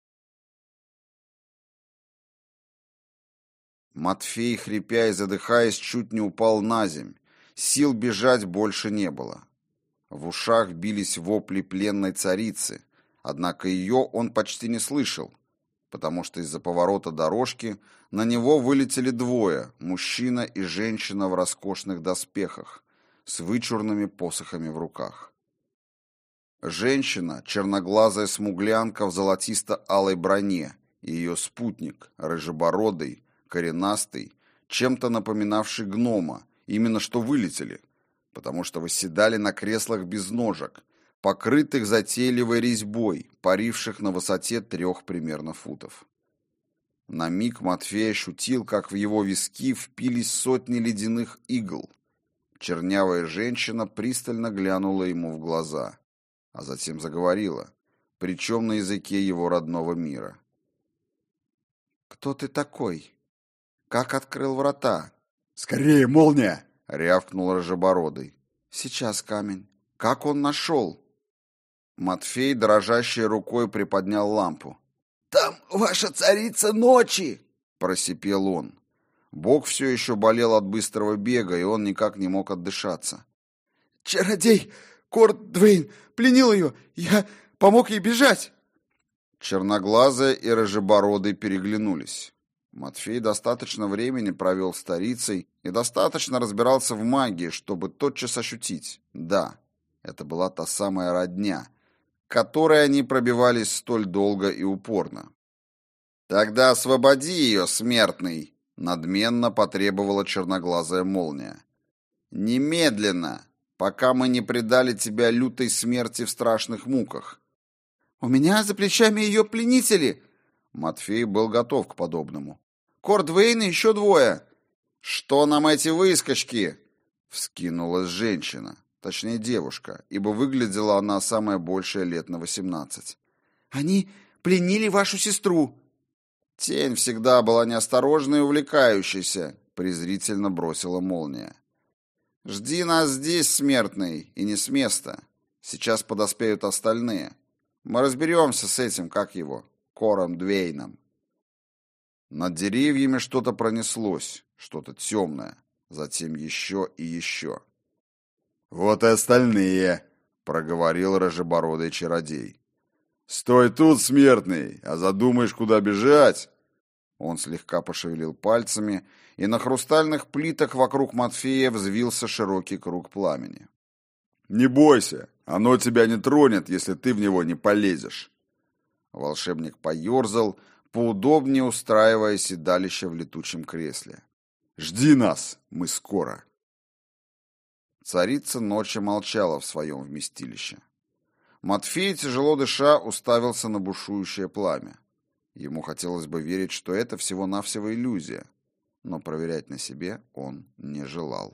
Матфей, хрипя и задыхаясь, чуть не упал на земь. Сил бежать больше не было. В ушах бились вопли пленной царицы, однако ее он почти не слышал, потому что из-за поворота дорожки на него вылетели двое, мужчина и женщина в роскошных доспехах, с вычурными посохами в руках. Женщина, черноглазая смуглянка в золотисто-алой броне, и ее спутник, рыжебородый, коренастый, чем-то напоминавший гнома, именно что вылетели, потому что восседали на креслах без ножек, покрытых затейливой резьбой, паривших на высоте трех примерно футов. На миг Матфей ощутил, как в его виски впились сотни ледяных игл. Чернявая женщина пристально глянула ему в глаза, а затем заговорила, причем на языке его родного мира. «Кто ты такой? Как открыл врата?» «Скорее, молния!» — рявкнул рыжебородый. «Сейчас, камень. Как он нашел?» Матфей дрожащей рукой приподнял лампу. «Там ваша царица ночи!» — просипел он. Бог все еще болел от быстрого бега, и он никак не мог отдышаться. «Чародей Кордвейн пленил ее! Я помог ей бежать!» Черноглазая и рыжебородый переглянулись. Матфей достаточно времени провел с старицей и достаточно разбирался в магии, чтобы тотчас ощутить. Да, это была та самая родня, к которой они пробивались столь долго и упорно. «Тогда освободи ее, смертный!» — надменно потребовала черноглазая молния. «Немедленно, пока мы не предали тебя лютой смерти в страшных муках». «У меня за плечами ее пленители!» Матфей был готов к подобному. «Кордвейн и еще двое!» «Что нам эти выскочки?» — вскинулась женщина, точнее девушка, ибо выглядела она самое большее лет на восемнадцать. «Они пленили вашу сестру!» «Тень всегда была неосторожной и увлекающейся», — презрительно бросила молния. «Жди нас здесь, смертный, и не с места. Сейчас подоспеют остальные. Мы разберемся с этим, как его, Кордвейном». Над деревьями что-то пронеслось, что-то темное, затем еще и еще. «Вот и остальные», — проговорил рыжебородый чародей. «Стой тут, смертный, а задумаешь, куда бежать?» Он слегка пошевелил пальцами, и на хрустальных плитах вокруг Матфея взвился широкий круг пламени. «Не бойся, оно тебя не тронет, если ты в него не полезешь». Волшебник поерзал, поудобнее устраивая седалище в летучем кресле. «Жди нас, мы скоро». Царица ночи молчала в своем вместилище. Матфей, тяжело дыша, уставился на бушующее пламя. Ему хотелось бы верить, что это всего-навсего иллюзия, но проверять на себе он не желал.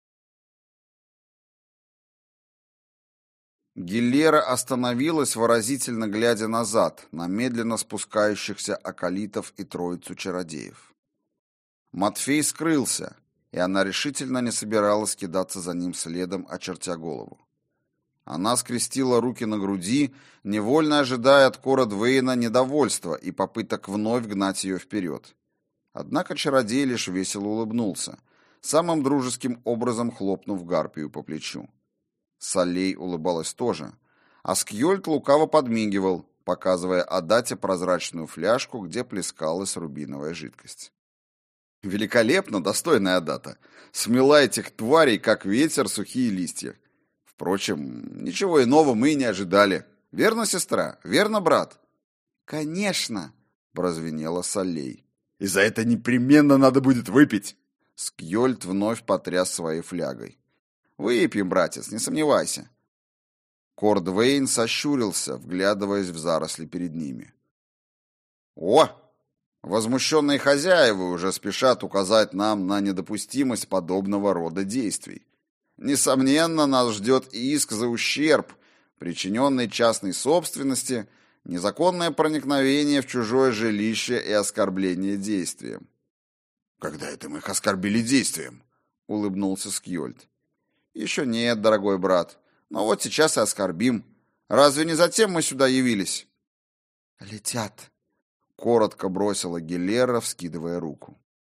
Гиллера остановилась, выразительно глядя назад, на медленно спускающихся акалитов и троицу чародеев. Матфей скрылся, и она решительно не собиралась кидаться за ним следом, очертя голову. Она скрестила руки на груди, невольно ожидая от Кора Двейна недовольства и попыток вновь гнать ее вперед. Однако чародей лишь весело улыбнулся, самым дружеским образом хлопнув Гарпию по плечу. Солей улыбалась тоже, а Скьольд лукаво подмигивал, показывая Адате прозрачную фляжку, где плескалась рубиновая жидкость. «Великолепно, достойная Адата! Смела этих тварей, как ветер, сухие листья. Впрочем, ничего иного мы и не ожидали. Верно, сестра? Верно, брат?» «Конечно!» — прозвенела Солей. «И за это непременно надо будет выпить!» Скьольд вновь потряс своей флягой. «Выпьем, братец, не сомневайся!» Кор Двейн сощурился, вглядываясь в заросли перед ними. «О! Возмущенные хозяева уже спешат указать нам на недопустимость подобного рода действий. Несомненно, нас ждет иск за ущерб, причиненный частной собственности, незаконное проникновение в чужое жилище и оскорбление действием». «Когда это мы их оскорбили действием?» — улыбнулся Скьольд. «Еще нет, дорогой брат. Но вот сейчас и оскорбим. Разве не затем мы сюда явились?» «Летят», — коротко бросила Гелера, вскидывая руку.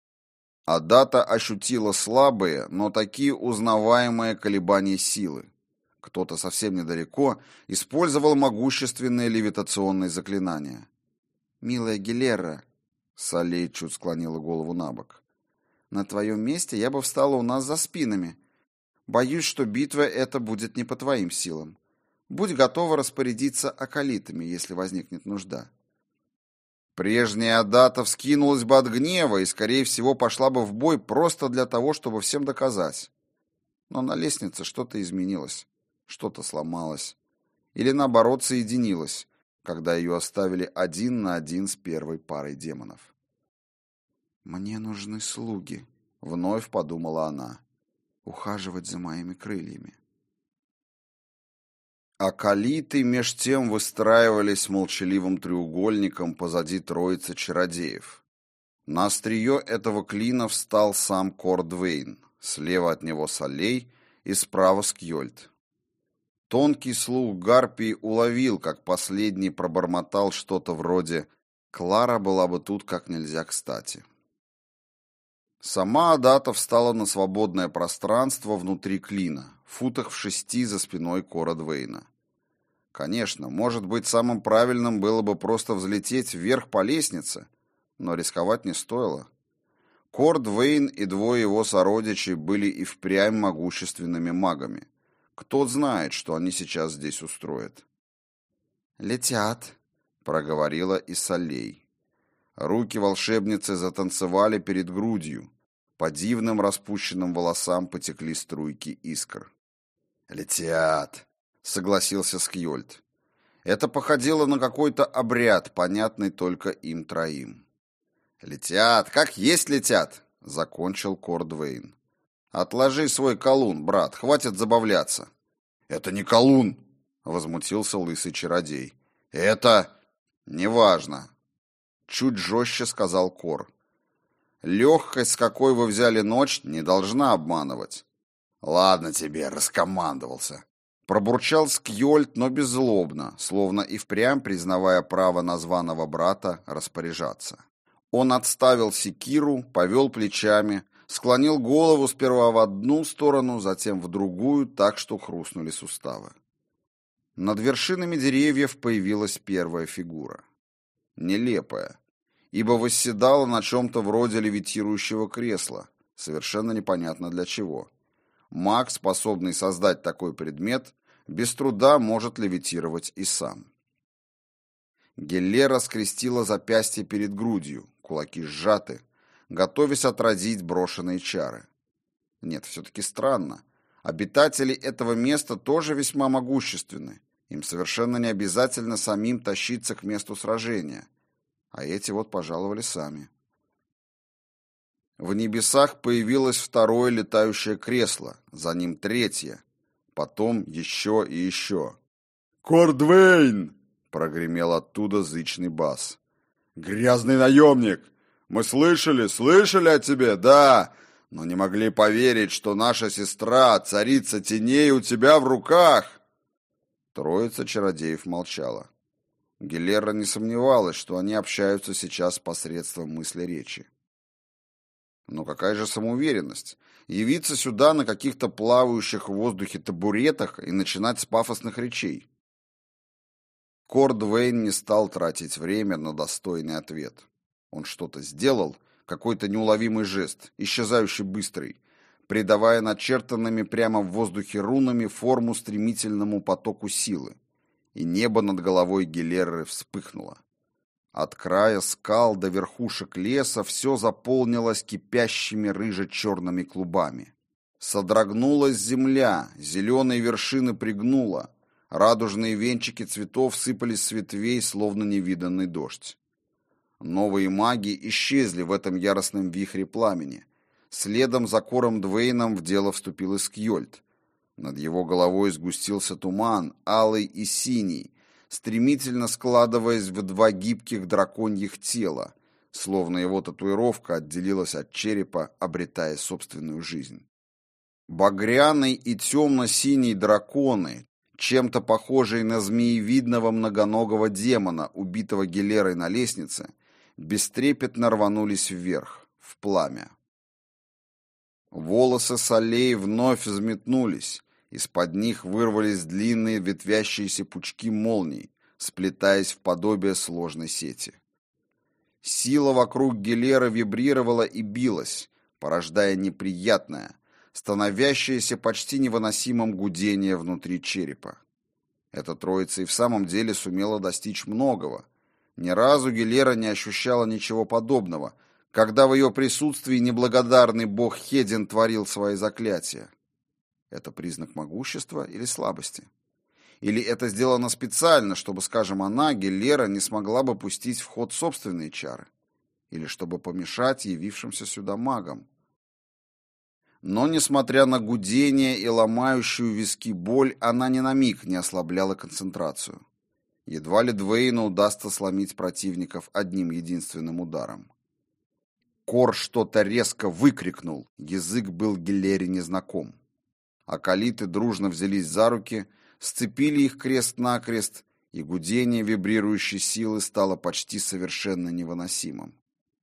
Адата ощутила слабые, но такие узнаваемые колебания силы. Кто-то совсем недалеко использовал могущественные левитационные заклинания. «Милая Гелера», — Солей чуть склонила голову на бок, — «на твоем месте я бы встала у нас за спинами. Боюсь, что битва эта будет не по твоим силам. Будь готова распорядиться акалитами, если возникнет нужда». Прежняя Адата вскинулась бы от гнева и, скорее всего, пошла бы в бой просто для того, чтобы всем доказать. Но на лестнице что-то изменилось, что-то сломалось. Или, наоборот, соединилось, когда ее оставили один на один с первой парой демонов. «Мне нужны слуги», — вновь подумала она. «Ухаживать за моими крыльями». Акалиты меж тем выстраивались молчаливым треугольником позади троицы чародеев. На острие этого клина встал сам Кор Двейн, слева от него Солей и справа Скьольд. Тонкий слух Гарпии уловил, как последний пробормотал что-то вроде «Клара была бы тут как нельзя кстати». Сама Адата встала на свободное пространство внутри клина, футах в шести за спиной Кора Двейна. Конечно, может быть, самым правильным было бы просто взлететь вверх по лестнице, но рисковать не стоило. Кор Двейн и двое его сородичей были и впрямь могущественными магами. Кто знает, что они сейчас здесь устроят. «Летят», — проговорила и Солей. Руки волшебницы затанцевали перед грудью. По дивным распущенным волосам потекли струйки искр. «Летят», — согласился Скьольд. Это походило на какой-то обряд, понятный только им троим. «Летят, как есть летят», — закончил Кор Двейн. «Отложи свой колун, брат, хватит забавляться». «Это не колун», — возмутился лысый чародей. «Это... неважно», — чуть жестче сказал Кор. «Легкость, с какой вы взяли ночь, не должна обманывать». «Ладно тебе, раскомандовался», — пробурчал Скьольд, но беззлобно, словно и впрямь признавая право названного брата распоряжаться. Он отставил секиру, повел плечами, склонил голову сперва в одну сторону, затем в другую, так что хрустнули суставы. Над вершинами деревьев появилась первая фигура. Нелепая, ибо восседала на чем-то вроде левитирующего кресла, совершенно непонятно для чего. Маг, способный создать такой предмет, без труда может левитировать и сам. Геллера скрестила запястье перед грудью, кулаки сжаты, готовясь отразить брошенные чары. Нет, все-таки странно. Обитатели этого места тоже весьма могущественны. Им совершенно не обязательно самим тащиться к месту сражения. А эти вот пожаловали сами. В небесах появилось второе летающее кресло, за ним третье, потом еще и еще. «Кор Двейн!» — прогремел оттуда зычный бас. «Грязный наемник! Мы слышали, слышали о тебе, да, но не могли поверить, что наша сестра, царица теней, у тебя в руках!» Троица чародеев молчала. Гилерра не сомневалась, что они общаются сейчас посредством мысли речи. Но какая же самоуверенность? Явиться сюда на каких-то плавающих в воздухе табуретах и начинать с пафосных речей. Кор Двейн не стал тратить время на достойный ответ. Он что-то сделал, какой-то неуловимый жест, исчезающий быстрый, придавая начертанными прямо в воздухе рунами форму стремительному потоку силы, и небо над головой Гилерры вспыхнуло. От края скал до верхушек леса все заполнилось кипящими рыже-черными клубами. Содрогнулась земля, зеленые вершины пригнуло, радужные венчики цветов сыпались с ветвей, словно невиданный дождь. Новые маги исчезли в этом яростном вихре пламени. Следом за Кором Двейном в дело вступил Искьёльд. Над его головой сгустился туман, алый и синий, стремительно складываясь в два гибких драконьих тела, словно его татуировка отделилась от черепа, обретая собственную жизнь. Багряный и темно-синий драконы, чем-то похожие на змеевидного многоногого демона, убитого Гилерой на лестнице, бестрепетно рванулись вверх, в пламя. Волосы солей вновь взметнулись, из-под них вырвались длинные ветвящиеся пучки молний, сплетаясь в подобие сложной сети. Сила вокруг Гилеры вибрировала и билась, порождая неприятное, становящееся почти невыносимым гудение внутри черепа. Эта троица и в самом деле сумела достичь многого. Ни разу Гилера не ощущала ничего подобного, когда в ее присутствии неблагодарный бог Хедин творил свои заклятия. Это признак могущества или слабости? Или это сделано специально, чтобы, скажем, она, Гилера, не смогла бы пустить в ход собственные чары? Или чтобы помешать явившимся сюда магам? Но, несмотря на гудение и ломающую виски боль, она ни на миг не ослабляла концентрацию. Едва ли Двейну удастся сломить противников одним единственным ударом. Кор что-то резко выкрикнул, язык был Гилере незнаком. Акалиты дружно взялись за руки, сцепили их крест-накрест, и гудение вибрирующей силы стало почти совершенно невыносимым.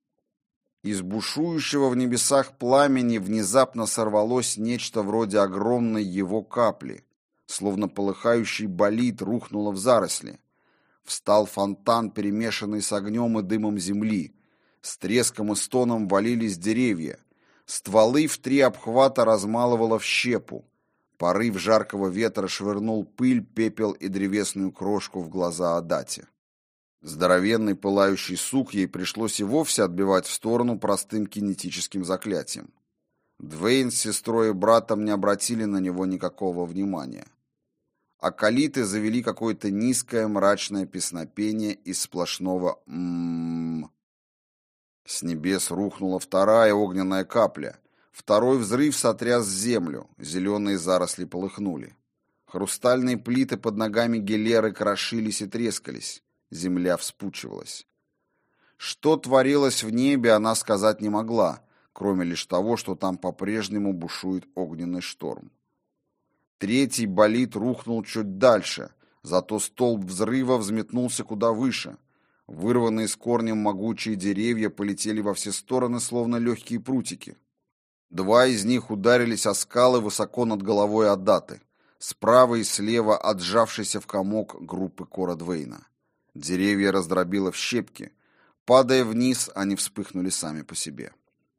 Из бушующего в небесах пламени внезапно сорвалось нечто вроде огромной его капли, словно полыхающий болид рухнуло в заросли. Встал фонтан, перемешанный с огнем и дымом земли. С треском и стоном валились деревья. Стволы в три обхвата размалывало в щепу. Порыв жаркого ветра швырнул пыль, пепел и древесную крошку в глаза Адате. Здоровенный пылающий сук ей пришлось и вовсе отбивать в сторону простым кинетическим заклятием. Двейн с сестрой и братом не обратили на него никакого внимания. Акалиты завели какое-то низкое мрачное песнопение из сплошного «ммм». С небес рухнула вторая огненная капля. Второй взрыв сотряс землю, зеленые заросли полыхнули. Хрустальные плиты под ногами Гилеры крошились и трескались. Земля вспучивалась. Что творилось в небе, она сказать не могла, кроме лишь того, что там по-прежнему бушует огненный шторм. Третий болид рухнул чуть дальше, зато столб взрыва взметнулся куда выше. Вырванные с корнем могучие деревья полетели во все стороны, словно легкие прутики. Два из них ударились о скалы высоко над головой Адаты, справа и слева отжавшейся в комок группы Кора Двейна. Деревья раздробило в щепки. Падая вниз, они вспыхнули сами по себе.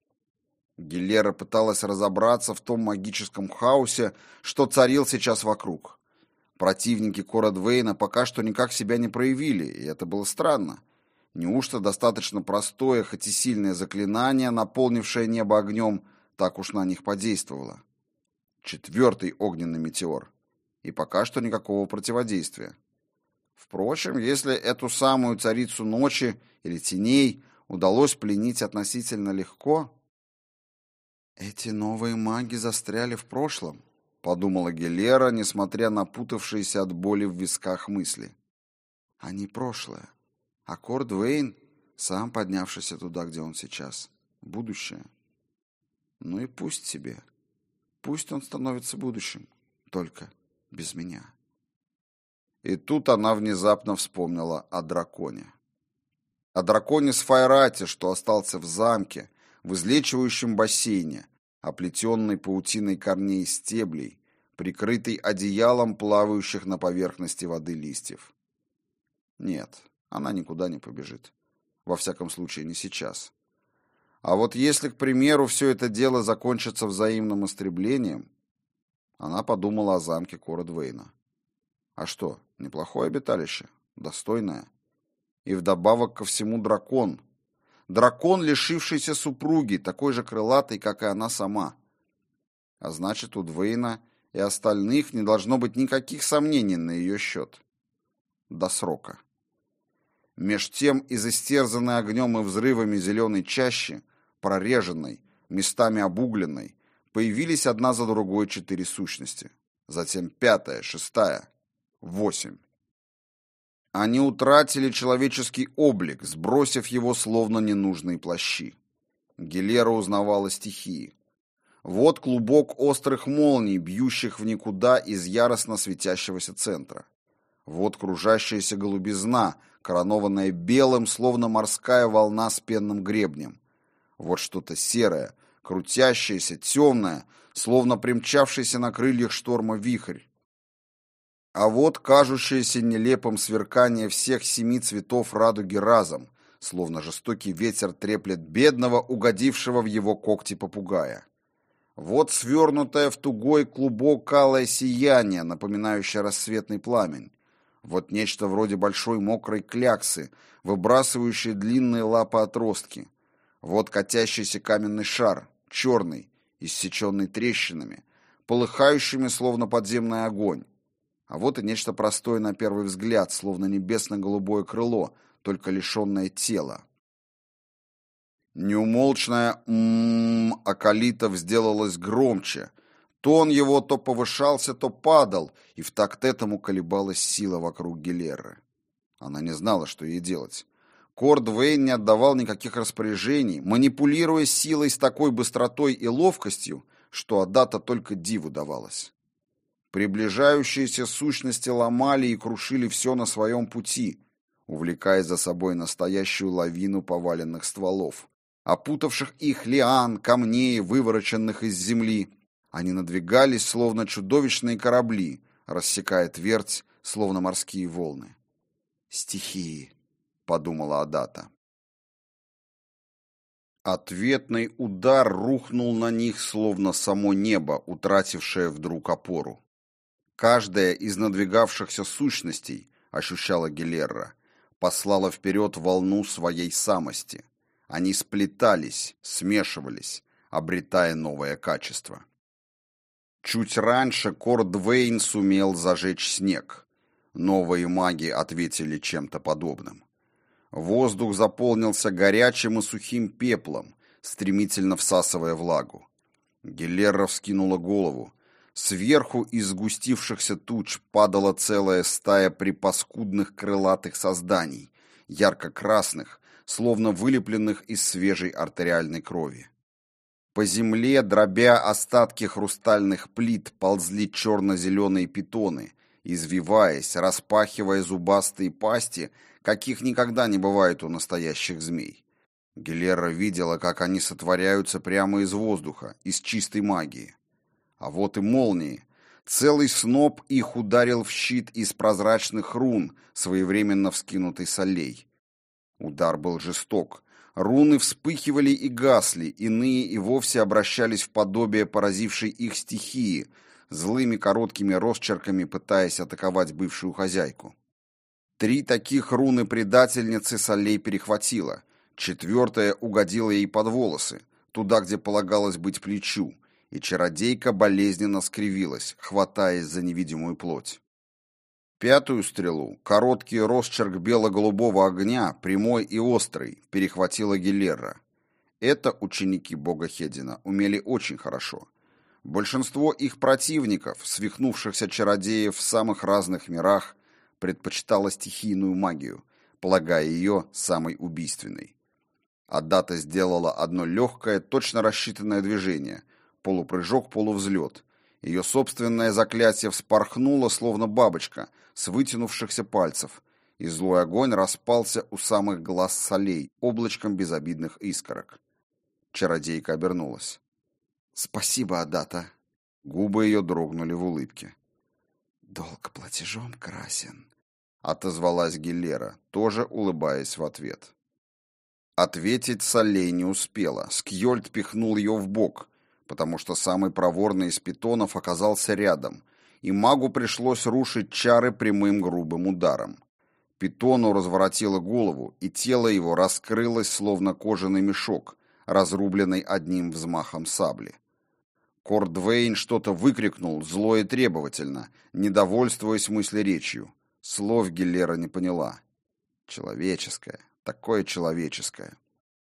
Гилера пыталась разобраться в том магическом хаосе, что царил сейчас вокруг. Противники Кора Двейна пока что никак себя не проявили, и это было странно. Неужто достаточно простое, хоть и сильное заклинание, наполнившее небо огнем, так уж на них подействовало? Четвертый огненный метеор. И пока что никакого противодействия. Впрочем, если эту самую царицу ночи или теней удалось пленить относительно легко... «Эти новые маги застряли в прошлом», — подумала Гилера, несмотря на путавшиеся от боли в висках мысли. «Они прошлое, а Кор Двейн, сам поднявшийся туда, где он сейчас, будущее. Ну и пусть себе. Пусть он становится будущим, только без меня». И тут она внезапно вспомнила о драконе. О драконе Сфайрате, что остался в замке, в излечивающем бассейне, оплетенной паутиной корней и стеблей, прикрытый одеялом плавающих на поверхности воды листьев. Нет, она никуда не побежит. Во всяком случае, не сейчас. А вот если, к примеру, все это дело закончится взаимным истреблением, она подумала о замке Кордвейна. А что, неплохое обиталище, достойное. И вдобавок ко всему дракон. Дракон, лишившийся супруги, такой же крылатый, как и она сама. А значит, у Двейна и остальных не должно быть никаких сомнений на ее счет. До срока. Меж тем из истерзанной огнем и взрывами зеленой чащи, прореженной, местами обугленной, появились одна за другой четыре сущности. Затем пятая, шестая, восемь. Они утратили человеческий облик, сбросив его словно ненужные плащи. Гилера узнавала стихии. Вот клубок острых молний, бьющих в никуда из яростно светящегося центра. Вот кружащаяся голубизна, коронованная белым, словно морская волна с пенным гребнем. Вот что-то серое, крутящееся, темное, словно примчавшийся на крыльях шторма вихрь. А вот кажущееся нелепым сверкание всех семи цветов радуги разом, словно жестокий ветер треплет бедного, угодившего в его когти попугая. Вот свернутое в тугой клубок алое сияние, напоминающее рассветный пламень. Вот нечто вроде большой мокрой кляксы, выбрасывающей длинные лапы-отростки. Вот катящийся каменный шар, черный, иссеченный трещинами, полыхающими, словно подземный огонь. А вот и нечто простое на первый взгляд, словно небесно-голубое крыло, только лишенное тела. Неумолчная «м-м-м» акалитов сделалась громче. Тон его то повышался, то падал, и в такт этому колебалась сила вокруг Гилеры. Она не знала, что ей делать. Кордвейн не отдавал никаких распоряжений, манипулируя силой с такой быстротой и ловкостью, что Адата только диву давалась. Приближающиеся сущности ломали и крушили все на своем пути, увлекая за собой настоящую лавину поваленных стволов, опутавших их лиан, камней, вывороченных из земли. Они надвигались, словно чудовищные корабли, рассекая твердь, словно морские волны. «Стихии», — подумала Адата. Ответный удар рухнул на них, словно само небо, утратившее вдруг опору. Каждая из надвигавшихся сущностей, ощущала Гилерра, послала вперед волну своей самости. Они сплетались, смешивались, обретая новое качество. Чуть раньше Кордвейн сумел зажечь снег. Новые маги ответили чем-то подобным. Воздух заполнился горячим и сухим пеплом, стремительно всасывая влагу. Гилерра вскинула голову. Сверху из сгустившихся туч падала целая стая припаскудных крылатых созданий, ярко-красных, словно вылепленных из свежей артериальной крови. По земле, дробя остатки хрустальных плит, ползли черно-зеленые питоны, извиваясь, распахивая зубастые пасти, каких никогда не бывает у настоящих змей. Гилерра видела, как они сотворяются прямо из воздуха, из чистой магии. А вот и молнии. Целый сноп их ударил в щит из прозрачных рун, своевременно вскинутый с аллей. Удар был жесток. Руны вспыхивали и гасли, иные и вовсе обращались в подобие поразившей их стихии, злыми короткими росчерками пытаясь атаковать бывшую хозяйку. Три таких руны-предательницы с аллей перехватила. Четвертая угодила ей под волосы, туда, где полагалось быть плечу, и чародейка болезненно скривилась, хватаясь за невидимую плоть. Пятую стрелу, короткий росчерк бело-голубого огня, прямой и острый, перехватила Гилерра. Это ученики бога Хедина умели очень хорошо. Большинство их противников, свихнувшихся чародеев в самых разных мирах, предпочитало стихийную магию, полагая ее самой убийственной. Адата сделала одно легкое, точно рассчитанное движение, полупрыжок-полувзлет, Ее собственное заклятие вспорхнуло, словно бабочка, с вытянувшихся пальцев, и злой огонь распался у самых глаз солей, облачком безобидных искорок. Чародейка обернулась. «Спасибо, Адата». Губы ее дрогнули в улыбке. «Долг платежом красен», — отозвалась Гиллера, тоже улыбаясь в ответ. Ответить Солей не успела. Скьольд пихнул ее в бок, потому что самый проворный из питонов оказался рядом, и магу пришлось рушить чары прямым грубым ударом. Питону разворотило голову, и тело его раскрылось, словно кожаный мешок, разрубленный одним взмахом сабли. Кордвейн что-то выкрикнул, зло и требовательно, недовольствуясь мыслеречью. Слов Гиллера не поняла. Человеческое, такое человеческое.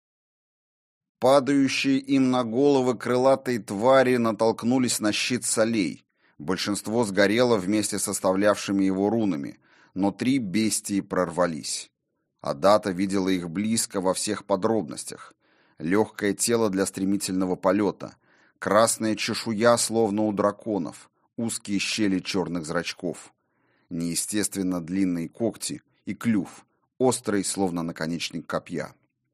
Падающие им на головы крылатые твари натолкнулись на щит солей. Большинство сгорело вместе с составлявшими его рунами, но три бестии прорвались. Адата видела их близко во всех подробностях. Легкое тело для стремительного полета, красная чешуя, словно у драконов, узкие щели черных зрачков, неестественно длинные когти и клюв, острый, словно наконечник копья.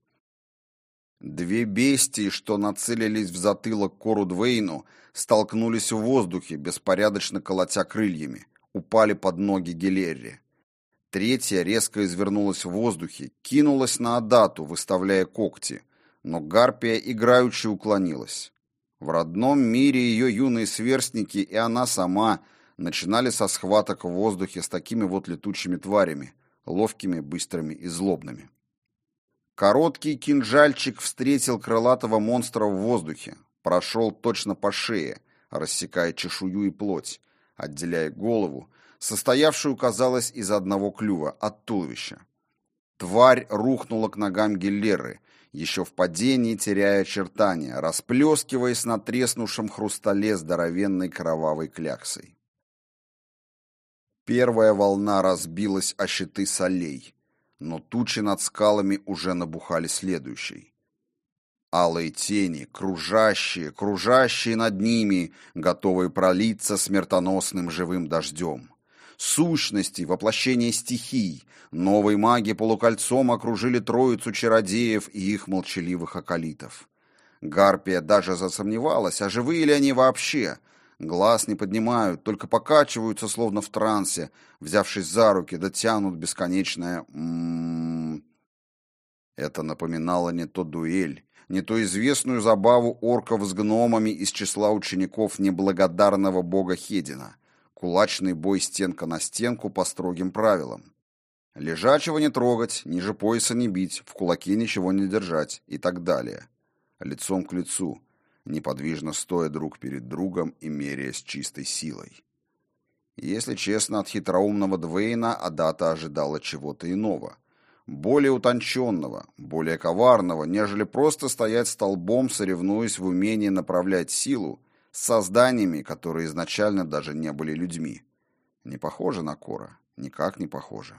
Две бестии, что нацелились в затылок Корудвейну, столкнулись в воздухе, беспорядочно колотя крыльями, упали под ноги Гиллере. Третья резко извернулась в воздухе, кинулась на Адату, выставляя когти, но Гарпия играючи уклонилась. В родном мире ее юные сверстники и она сама начинали со схваток в воздухе с такими вот летучими тварями, ловкими, быстрыми и злобными. Короткий кинжальчик встретил крылатого монстра в воздухе, прошел точно по шее, рассекая чешую и плоть, отделяя голову, состоявшую, казалось, из одного клюва, от туловища. Тварь рухнула к ногам Гиллеры, еще в падении теряя очертания, расплескиваясь на треснувшем хрустале здоровенной кровавой кляксой. Первая волна разбилась о щиты солей, но тучи над скалами уже набухали следующей. Алые тени, кружащие, кружащие над ними, готовые пролиться смертоносным живым дождем. Сущности, воплощение стихий, новые маги полукольцом окружили троицу чародеев и их молчаливых околитов. Гарпия даже засомневалась, а живые ли они вообще. Глаз не поднимают, только покачиваются, словно в трансе, взявшись за руки, да тянут бесконечное «м-м-м». Это напоминало не то дуэль, не то известную забаву орков с гномами из числа учеников неблагодарного бога Хедина, кулачный бой стенка на стенку по строгим правилам. Лежачего не трогать, ниже пояса не бить, в кулаке ничего не держать и так далее. Лицом к лицу, неподвижно стоя друг перед другом и меряясь чистой силой. Если честно, от хитроумного Двейна Адата ожидала чего-то иного, более утонченного, более коварного, нежели просто стоять столбом, соревнуясь в умении направлять силу с созданиями, которые изначально даже не были людьми. Не похоже на Кора, никак не похоже.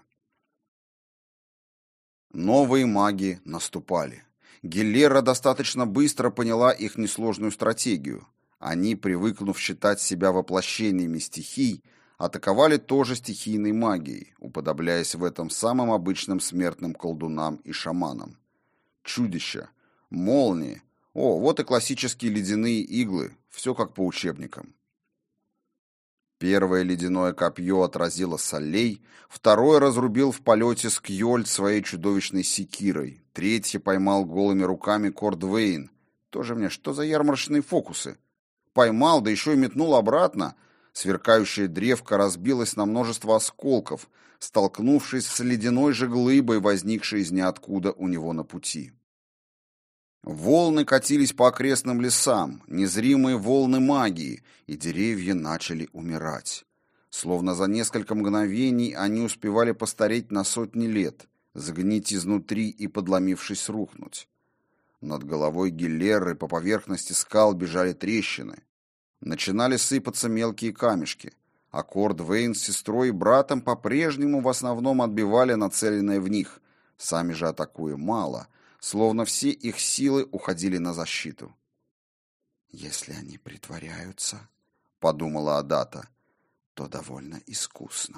Новые маги наступали. Гиллера достаточно быстро поняла их несложную стратегию. Они, привыкнув считать себя воплощениями стихий, атаковали тоже стихийной магией, уподобляясь в этом самым обычным смертным колдунам и шаманам. Чудища, молнии, о, вот и классические ледяные иглы, все как по учебникам. Первое ледяное копье отразило солей, второе разрубил в полете Скьольд своей чудовищной секирой, третье поймал голыми руками Кордвейн. Тоже мне, что за ярмарочные фокусы? Поймал, да еще и метнул обратно. Сверкающая древко разбилась на множество осколков, столкнувшись с ледяной же глыбой, возникшей из ниоткуда у него на пути. Волны катились по окрестным лесам, незримые волны магии, и деревья начали умирать. Словно за несколько мгновений они успевали постареть на сотни лет, сгнить изнутри и, подломившись, рухнуть. Над головой Гиллеры по поверхности скал бежали трещины. Начинали сыпаться мелкие камешки, а Кордвейн с сестрой и братом по-прежнему в основном отбивали нацеленное в них, сами же атакуя мало, словно все их силы уходили на защиту. «Если они притворяются», — подумала Адата, то довольно искусно.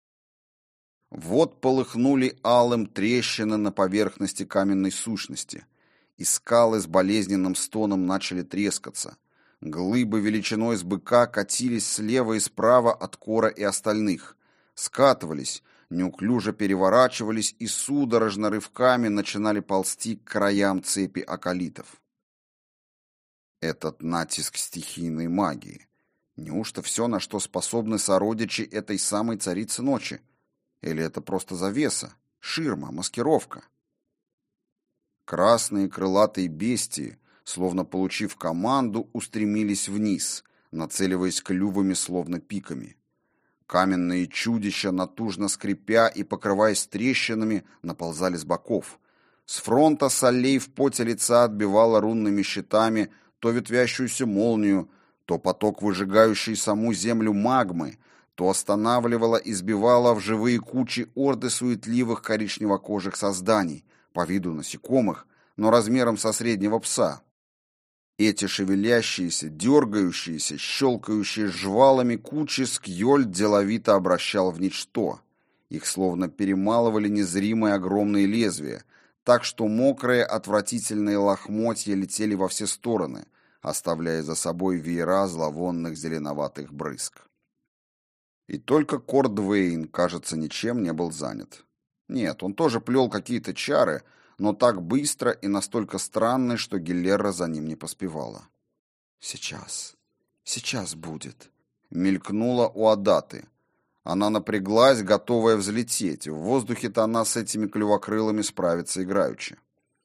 Вот полыхнули алым трещины на поверхности каменной сущности, и скалы с болезненным стоном начали трескаться. Глыбы величиной с быка катились слева и справа от Кора и остальных, скатывались, неуклюже переворачивались и судорожно рывками начинали ползти к краям цепи акалитов. Этот натиск стихийной магии. Неужто все, на что способны сородичи этой самой царицы ночи? Или это просто завеса, ширма, маскировка? Красные крылатые бестии, словно получив команду, устремились вниз, нацеливаясь клювами, словно пиками. Каменные чудища, натужно скрипя и покрываясь трещинами, наползали с боков. С фронта солей в поте лица отбивала рунными щитами то ветвящуюся молнию, то поток, выжигающий саму землю магмы, то останавливала и сбивала в живые кучи орды суетливых коричневокожих созданий, по виду насекомых, но размером со среднего пса. Эти шевелящиеся, дергающиеся, щелкающие жвалами кучи Скьёльд деловито обращал в ничто. Их словно перемалывали незримые огромные лезвия, так что мокрые, отвратительные лохмотья летели во все стороны, оставляя за собой веера зловонных зеленоватых брызг. И только Кордвейн, кажется, ничем не был занят. Нет, он тоже плел какие-то чары, но так быстро и настолько странно, что Гиллера за ним не поспевала. «Сейчас, сейчас будет», — мелькнула у Адаты. Она напряглась, готовая взлететь. В воздухе-то она с этими клювокрылами справится играючи.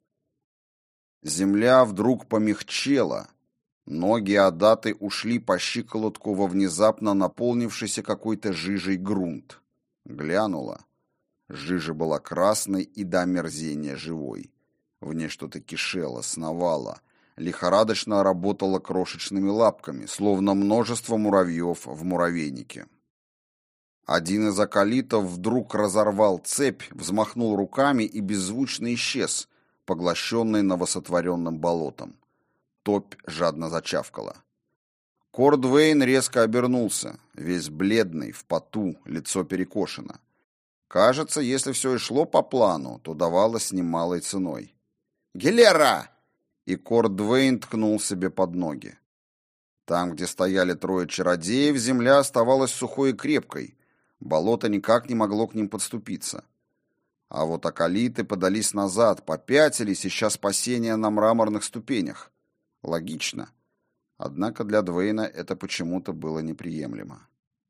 Земля вдруг помягчела. Ноги Адаты ушли по щиколотку во внезапно наполнившийся какой-то жижей грунт. Глянула. Жижа была красной и до омерзения живой. В ней что-то кишело, сновало, лихорадочно работало крошечными лапками, словно множество муравьев в муравейнике. Один из акалитов вдруг разорвал цепь, взмахнул руками и беззвучно исчез, поглощенный новосотворенным болотом. Топь жадно зачавкала. Кордвейн резко обернулся, весь бледный, в поту, лицо перекошено. Кажется, если все и шло по плану, то давалось немалой ценой. «Гилера!» И Кордвейн ткнул себе под ноги. Там, где стояли трое чародеев, земля оставалась сухой и крепкой. Болото никак не могло к ним подступиться. А вот акалиты подались назад, попятились, ища спасения на мраморных ступенях. Логично. Однако для Двейна это почему-то было неприемлемо.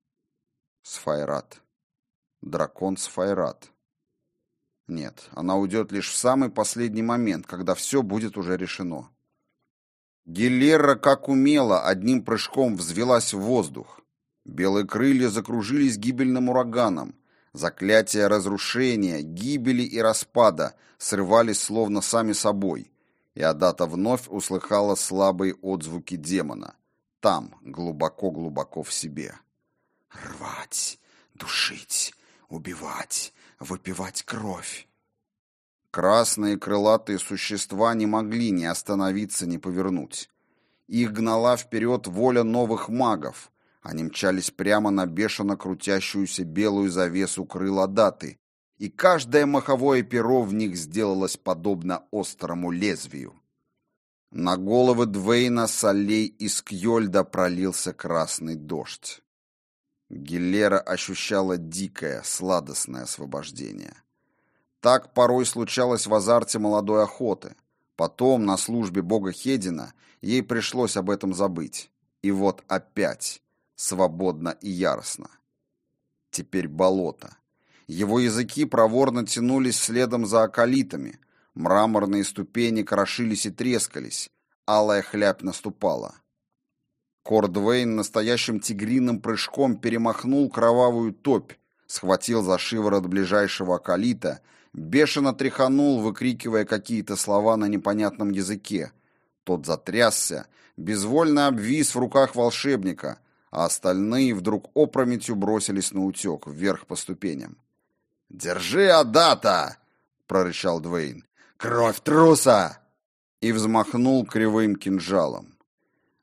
Сфайрат. Дракон Сфайрат. Нет, она уйдет лишь в самый последний момент, когда все будет уже решено. Гиллера, как умела, одним прыжком взвелась в воздух. Белые крылья закружились гибельным ураганом. Заклятия разрушения, гибели и распада срывались словно сами собой. И Адата вновь услыхала слабые отзвуки демона. Там, глубоко-глубоко в себе. «Рвать, душить, убивать, выпивать кровь». Красные крылатые существа не могли ни остановиться, ни повернуть. Их гнала вперед воля новых магов. Они мчались прямо на бешено крутящуюся белую завесу крыл Адаты, и каждое маховое перо в них сделалось подобно острому лезвию. На головы Двейна, солей и Скьёльда пролился красный дождь. Гиллера ощущала дикое, сладостное освобождение. Так порой случалось в азарте молодой охоты. Потом, на службе бога Хедина, ей пришлось об этом забыть. И вот опять, свободно и яростно. Теперь болото. Его языки проворно тянулись следом за акалитами. Мраморные ступени крошились и трескались. Алая хлябь наступала. Кордвейн настоящим тигриным прыжком перемахнул кровавую топь, схватил за шиворот ближайшего акалита, бешено тряханул, выкрикивая какие-то слова на непонятном языке. Тот затрясся, безвольно обвис в руках волшебника, а остальные вдруг опрометью бросились на утек вверх по ступеням. «Держи, Адата!» — прорычал Двейн. «Кровь труса!» И взмахнул кривым кинжалом.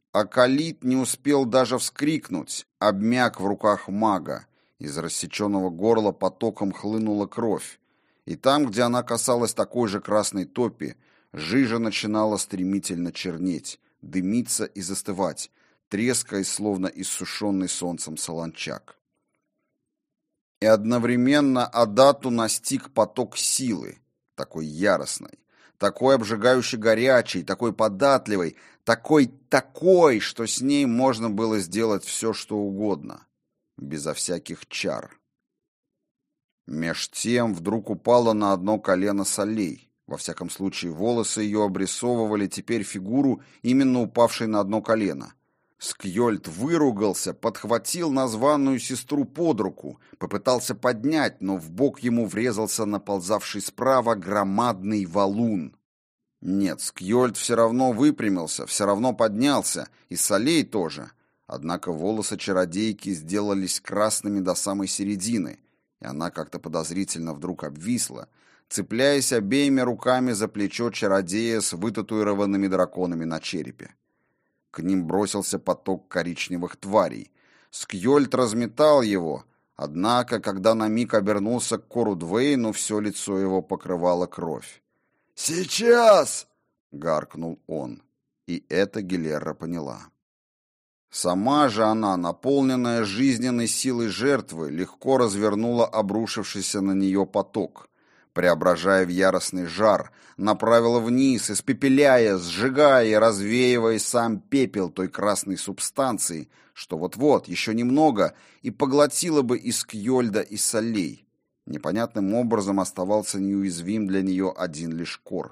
Акалит не успел даже вскрикнуть, обмяк в руках мага. Из рассеченного горла потоком хлынула кровь, и там, где она касалась такой же красной топи, жижа начинала стремительно чернеть, дымиться и застывать, трескаясь, словно иссушенный солнцем солончак. И одновременно Адату настиг поток силы, такой яростной, такой обжигающе горячей, такой податливой, такой такой, что с ней можно было сделать все, что угодно, безо всяких чар. Меж тем вдруг упала на одно колено Солей. Во всяком случае, волосы ее обрисовывали теперь фигуру, именно упавшей на одно колено. Скьольд выругался, подхватил названную сестру под руку, попытался поднять, но в бок ему врезался наползавший справа громадный валун. Нет, Скьольд все равно выпрямился, все равно поднялся, и Солей тоже. Однако волосы чародейки сделались красными до самой середины, и она как-то подозрительно вдруг обвисла, цепляясь обеими руками за плечо чародея с вытатуированными драконами на черепе. К ним бросился поток коричневых тварей. Скьольд разметал его, однако, когда на миг обернулся к Кору Двейну, все лицо его покрывало кровь. «Сейчас!» — гаркнул он, и это Гилерра поняла. Сама же она, наполненная жизненной силой жертвы, легко развернула обрушившийся на нее поток, преображая в яростный жар, направила вниз, испепеляя, сжигая и развеивая сам пепел той красной субстанции, что вот-вот, еще немного, и поглотила бы и Скьольда, и Солей. Непонятным образом оставался неуязвим для нее один лишь Кор.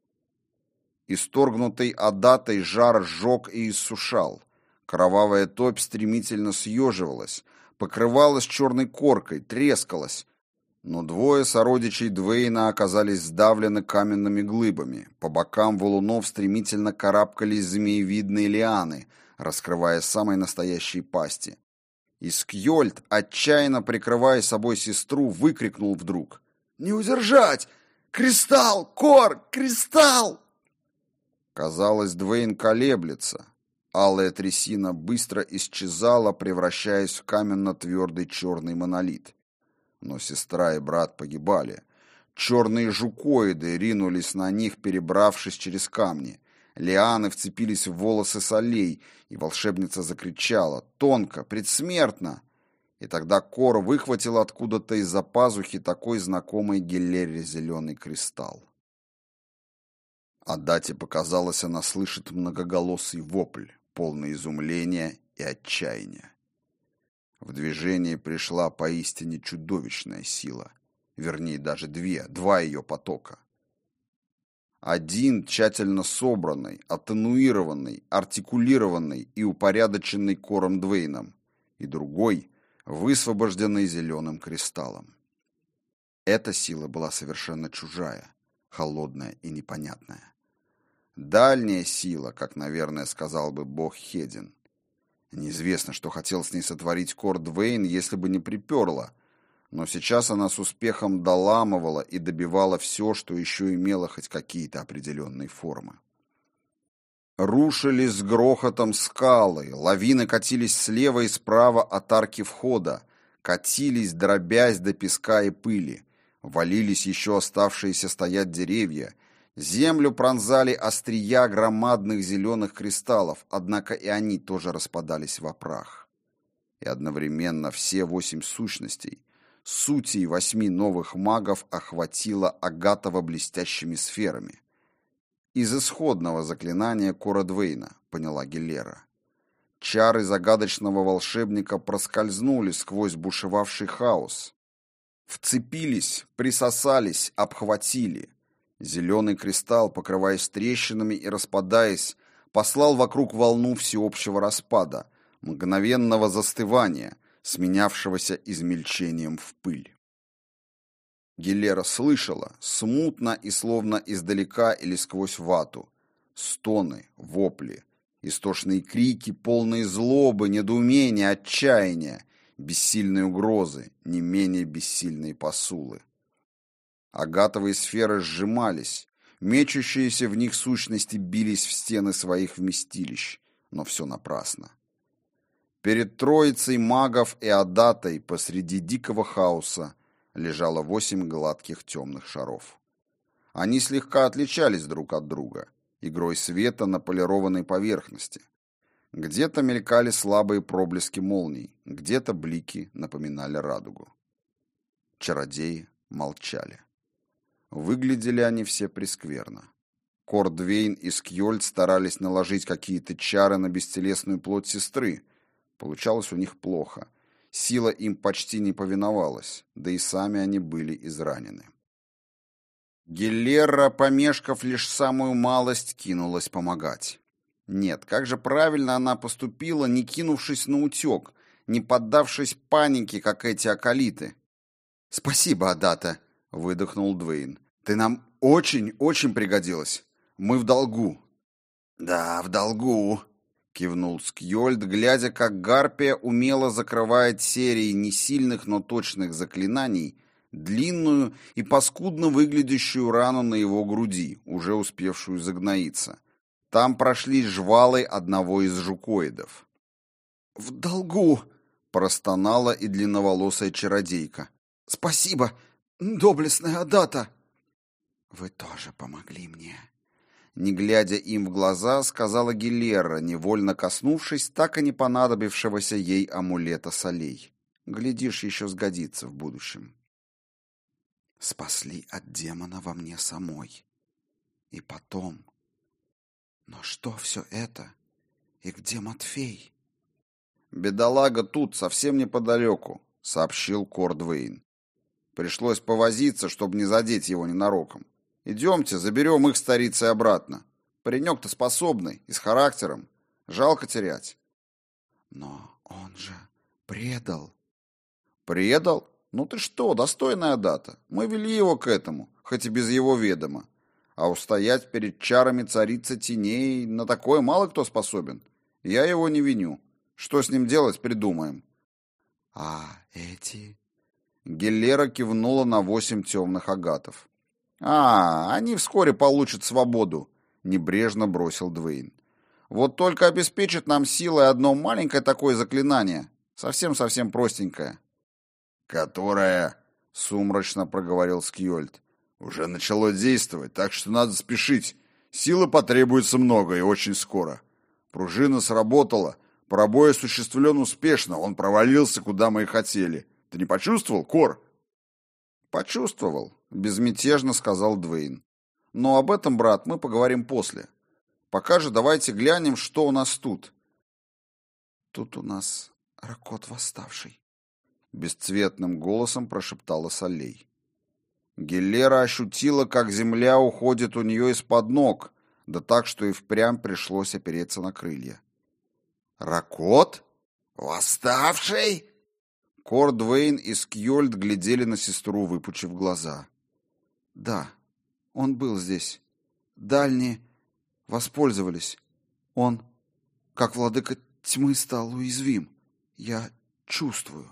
Исторгнутый Адатой жар сжег и иссушал. Кровавая топь стремительно съеживалась, покрывалась черной коркой, трескалась, но двое сородичей Двейна оказались сдавлены каменными глыбами. По бокам валунов стремительно карабкались змеевидные лианы, раскрывая самые настоящие пасти. И Скьольд, отчаянно прикрывая собой сестру, выкрикнул вдруг: «Не удержать! Кристалл! Кор! Кристалл!» Казалось, Двейн колеблется. Алая трясина быстро исчезала, превращаясь в каменно-твердый черный монолит. Но сестра и брат погибали. Черные жукоиды ринулись на них, перебравшись через камни. Лианы вцепились в волосы Солей, и волшебница закричала, тонко, предсмертно. И тогда Кор выхватил откуда-то из-за пазухи такой знакомый Гилерре зеленый кристалл. Адате показалось, она слышит многоголосый вопль, полный изумления и отчаяния. В движение пришла поистине чудовищная сила, вернее, даже две, два ее потока. Один тщательно собранный, аттенуированный, артикулированный и упорядоченный Кором Двейном, и другой, высвобожденный зеленым кристаллом. Эта сила была совершенно чужая, холодная и непонятная. Дальняя сила, как, наверное, сказал бы бог Хедин. Неизвестно, что хотел с ней сотворить Кор Двейн, если бы не приперла, но сейчас она с успехом доламывала и добивала все, что еще имело хоть какие-то определенные формы. Рушились с грохотом скалы, лавины катились слева и справа от арки входа, катились, дробясь до песка и пыли, валились еще оставшиеся стоять деревья, землю пронзали острия громадных зеленых кристаллов, однако и они тоже распадались во прах. И одновременно все восемь сущностей, сутей восьми новых магов охватило Агатово блестящими сферами. Из исходного заклинания Кора Двейна, поняла Гилерра. Чары загадочного волшебника проскользнули сквозь бушевавший хаос. Вцепились, присосались, обхватили. Зеленый кристалл, покрываясь трещинами и распадаясь, послал вокруг волну всеобщего распада, мгновенного застывания, сменявшегося измельчением в пыль. Гилерра слышала, смутно и словно издалека или сквозь вату, стоны, вопли, истошные крики, полные злобы, недоумения, отчаяния, бессильные угрозы, не менее бессильные посулы. Агатовые сферы сжимались, мечущиеся в них сущности бились в стены своих вместилищ, но все напрасно. Перед троицей магов и Адатой посреди дикого хаоса лежало восемь гладких темных шаров. Они слегка отличались друг от друга, игрой света на полированной поверхности. Где-то мелькали слабые проблески молний, где-то блики напоминали радугу. Чародеи молчали. Выглядели они все прескверно. Кордвейн и Скьольд старались наложить какие-то чары на бестелесную плоть сестры. Получалось у них плохо. Сила им почти не повиновалась, да и сами они были изранены. Геллера, помешков лишь самую малость, кинулась помогать. Нет, как же правильно она поступила, не кинувшись на утек, не поддавшись панике, как эти акалиты. «Спасибо, Адата», — выдохнул Двейн. «Ты нам очень-очень пригодилась. Мы в долгу». «Да, в долгу», — кивнул Скьольд, глядя, как Гарпия умело закрывает серией несильных, но точных заклинаний длинную и паскудно выглядящую рану на его груди, уже успевшую загноиться. Там прошлись жвалы одного из жукоидов. «В долгу!» — простонала и длинноволосая чародейка. «Спасибо, доблестная Адата!» «Вы тоже помогли мне!» Не глядя им в глаза, сказала Геллера, невольно коснувшись так и не понадобившегося ей амулета солей. Глядишь, еще сгодится в будущем. «Спасли от демона во мне самой. И потом... Но что все это? И где Матфей?» «Бедолага тут, совсем неподалеку», — сообщил Кордвейн. «Пришлось повозиться, чтобы не задеть его ненароком. Идемте, заберем их старицей обратно. Паренек-то способный и с характером. Жалко терять». «Но он же предал». «Предал? Ну ты что, достойная Дата. Мы вели его к этому, хоть и без его ведома. А устоять перед чарами царицы теней на такое мало кто способен. Я его не виню. Что с ним делать, придумаем». «А эти...» Геллера кивнула на восемь темных агатов. «А, они вскоре получат свободу», — небрежно бросил Двейн. «Вот только обеспечит нам силой одно маленькое такое заклинание, совсем-совсем простенькое». «Которое...» — сумрачно проговорил Скьольд. «Уже начало действовать, так что надо спешить. Силы потребуется много и очень скоро. Пружина сработала, пробой осуществлен успешно, он провалился, куда мы и хотели. Ты не почувствовал, Кор?» «Почувствовал», — безмятежно сказал Двейн. «Но об этом, брат, мы поговорим после. Пока же давайте глянем, что у нас тут». «Тут у нас Ракот Восставший», — бесцветным голосом прошептала Солей. Геллера ощутила, как земля уходит у нее из-под ног, да так, что и впрямь пришлось опереться на крылья. «Ракот? Восставший?» Кордвейн и Скьольд глядели на сестру, выпучив глаза. «Да, он был здесь. Дальние воспользовались. Он, как владыка тьмы, стал уязвим. Я чувствую».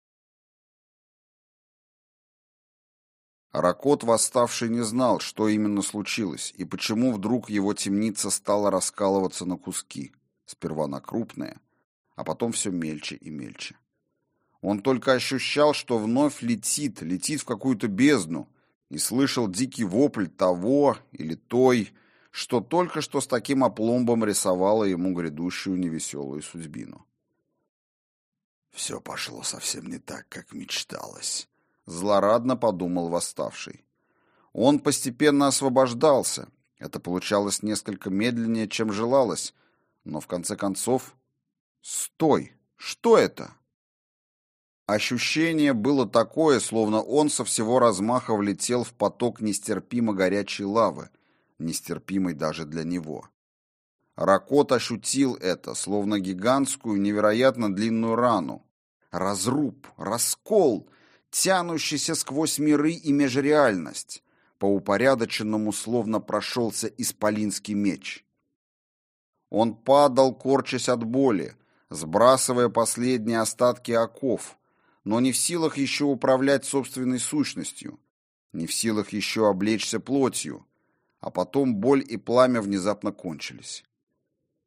Ракот Восставший не знал, что именно случилось, и почему вдруг его темница стала раскалываться на куски, сперва на крупные, а потом все мельче и мельче. Он только ощущал, что вновь летит, летит в какую-то бездну, и слышал дикий вопль того или той, что только что с таким опломбом рисовало ему грядущую невеселую судьбину. «Все пошло совсем не так, как мечталось», — злорадно подумал Восставший. Он постепенно освобождался. Это получалось несколько медленнее, чем желалось, но в конце концов... Стой! Что это? Ощущение было такое, словно он со всего размаха влетел в поток нестерпимо горячей лавы, нестерпимой даже для него. Ракот ощутил это, словно гигантскую, невероятно длинную рану. Разруб, раскол, тянущийся сквозь миры и межреальность. По упорядоченному словно прошелся исполинский меч. Он падал, корчась от боли, сбрасывая последние остатки оков, но не в силах еще управлять собственной сущностью, не в силах еще облечься плотью, а потом боль и пламя внезапно кончились.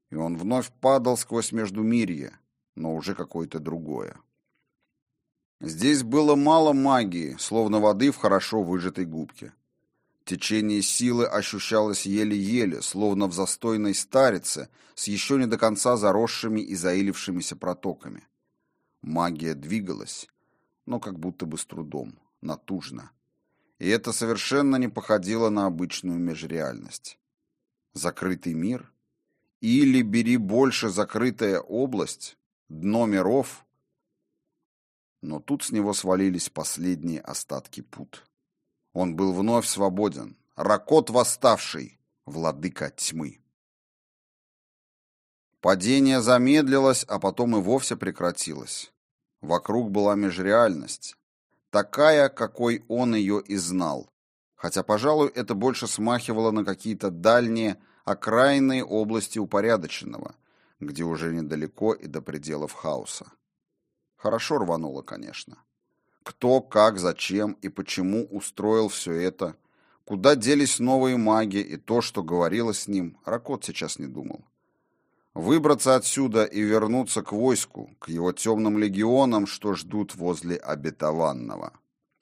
и он вновь падал сквозь междумирье, но уже какое-то другое. Здесь было мало магии, словно воды в хорошо выжатой губке. Течение силы ощущалось еле-еле, словно в застойной старице с еще не до конца заросшими и заилившимися протоками. Магия двигалась, но как будто бы с трудом, натужно. И это совершенно не походило на обычную межреальность. Закрытый мир? Или, бери больше, закрытая область? Дно миров? Но тут с него свалились последние остатки пут. Он был вновь свободен. Ракот восставший, владыка тьмы. Падение замедлилось, а потом и вовсе прекратилось. Вокруг была межреальность, такая, какой он ее и знал, хотя, пожалуй, это больше смахивало на какие-то дальние, окраинные области упорядоченного, где уже недалеко и до пределов хаоса. Хорошо рвануло, конечно. Кто, как, зачем и почему устроил все это, куда делись новые маги и то, что говорило с ним, Ракот сейчас не думал. Выбраться отсюда и вернуться к войску, к его темным легионам, что ждут возле обетованного.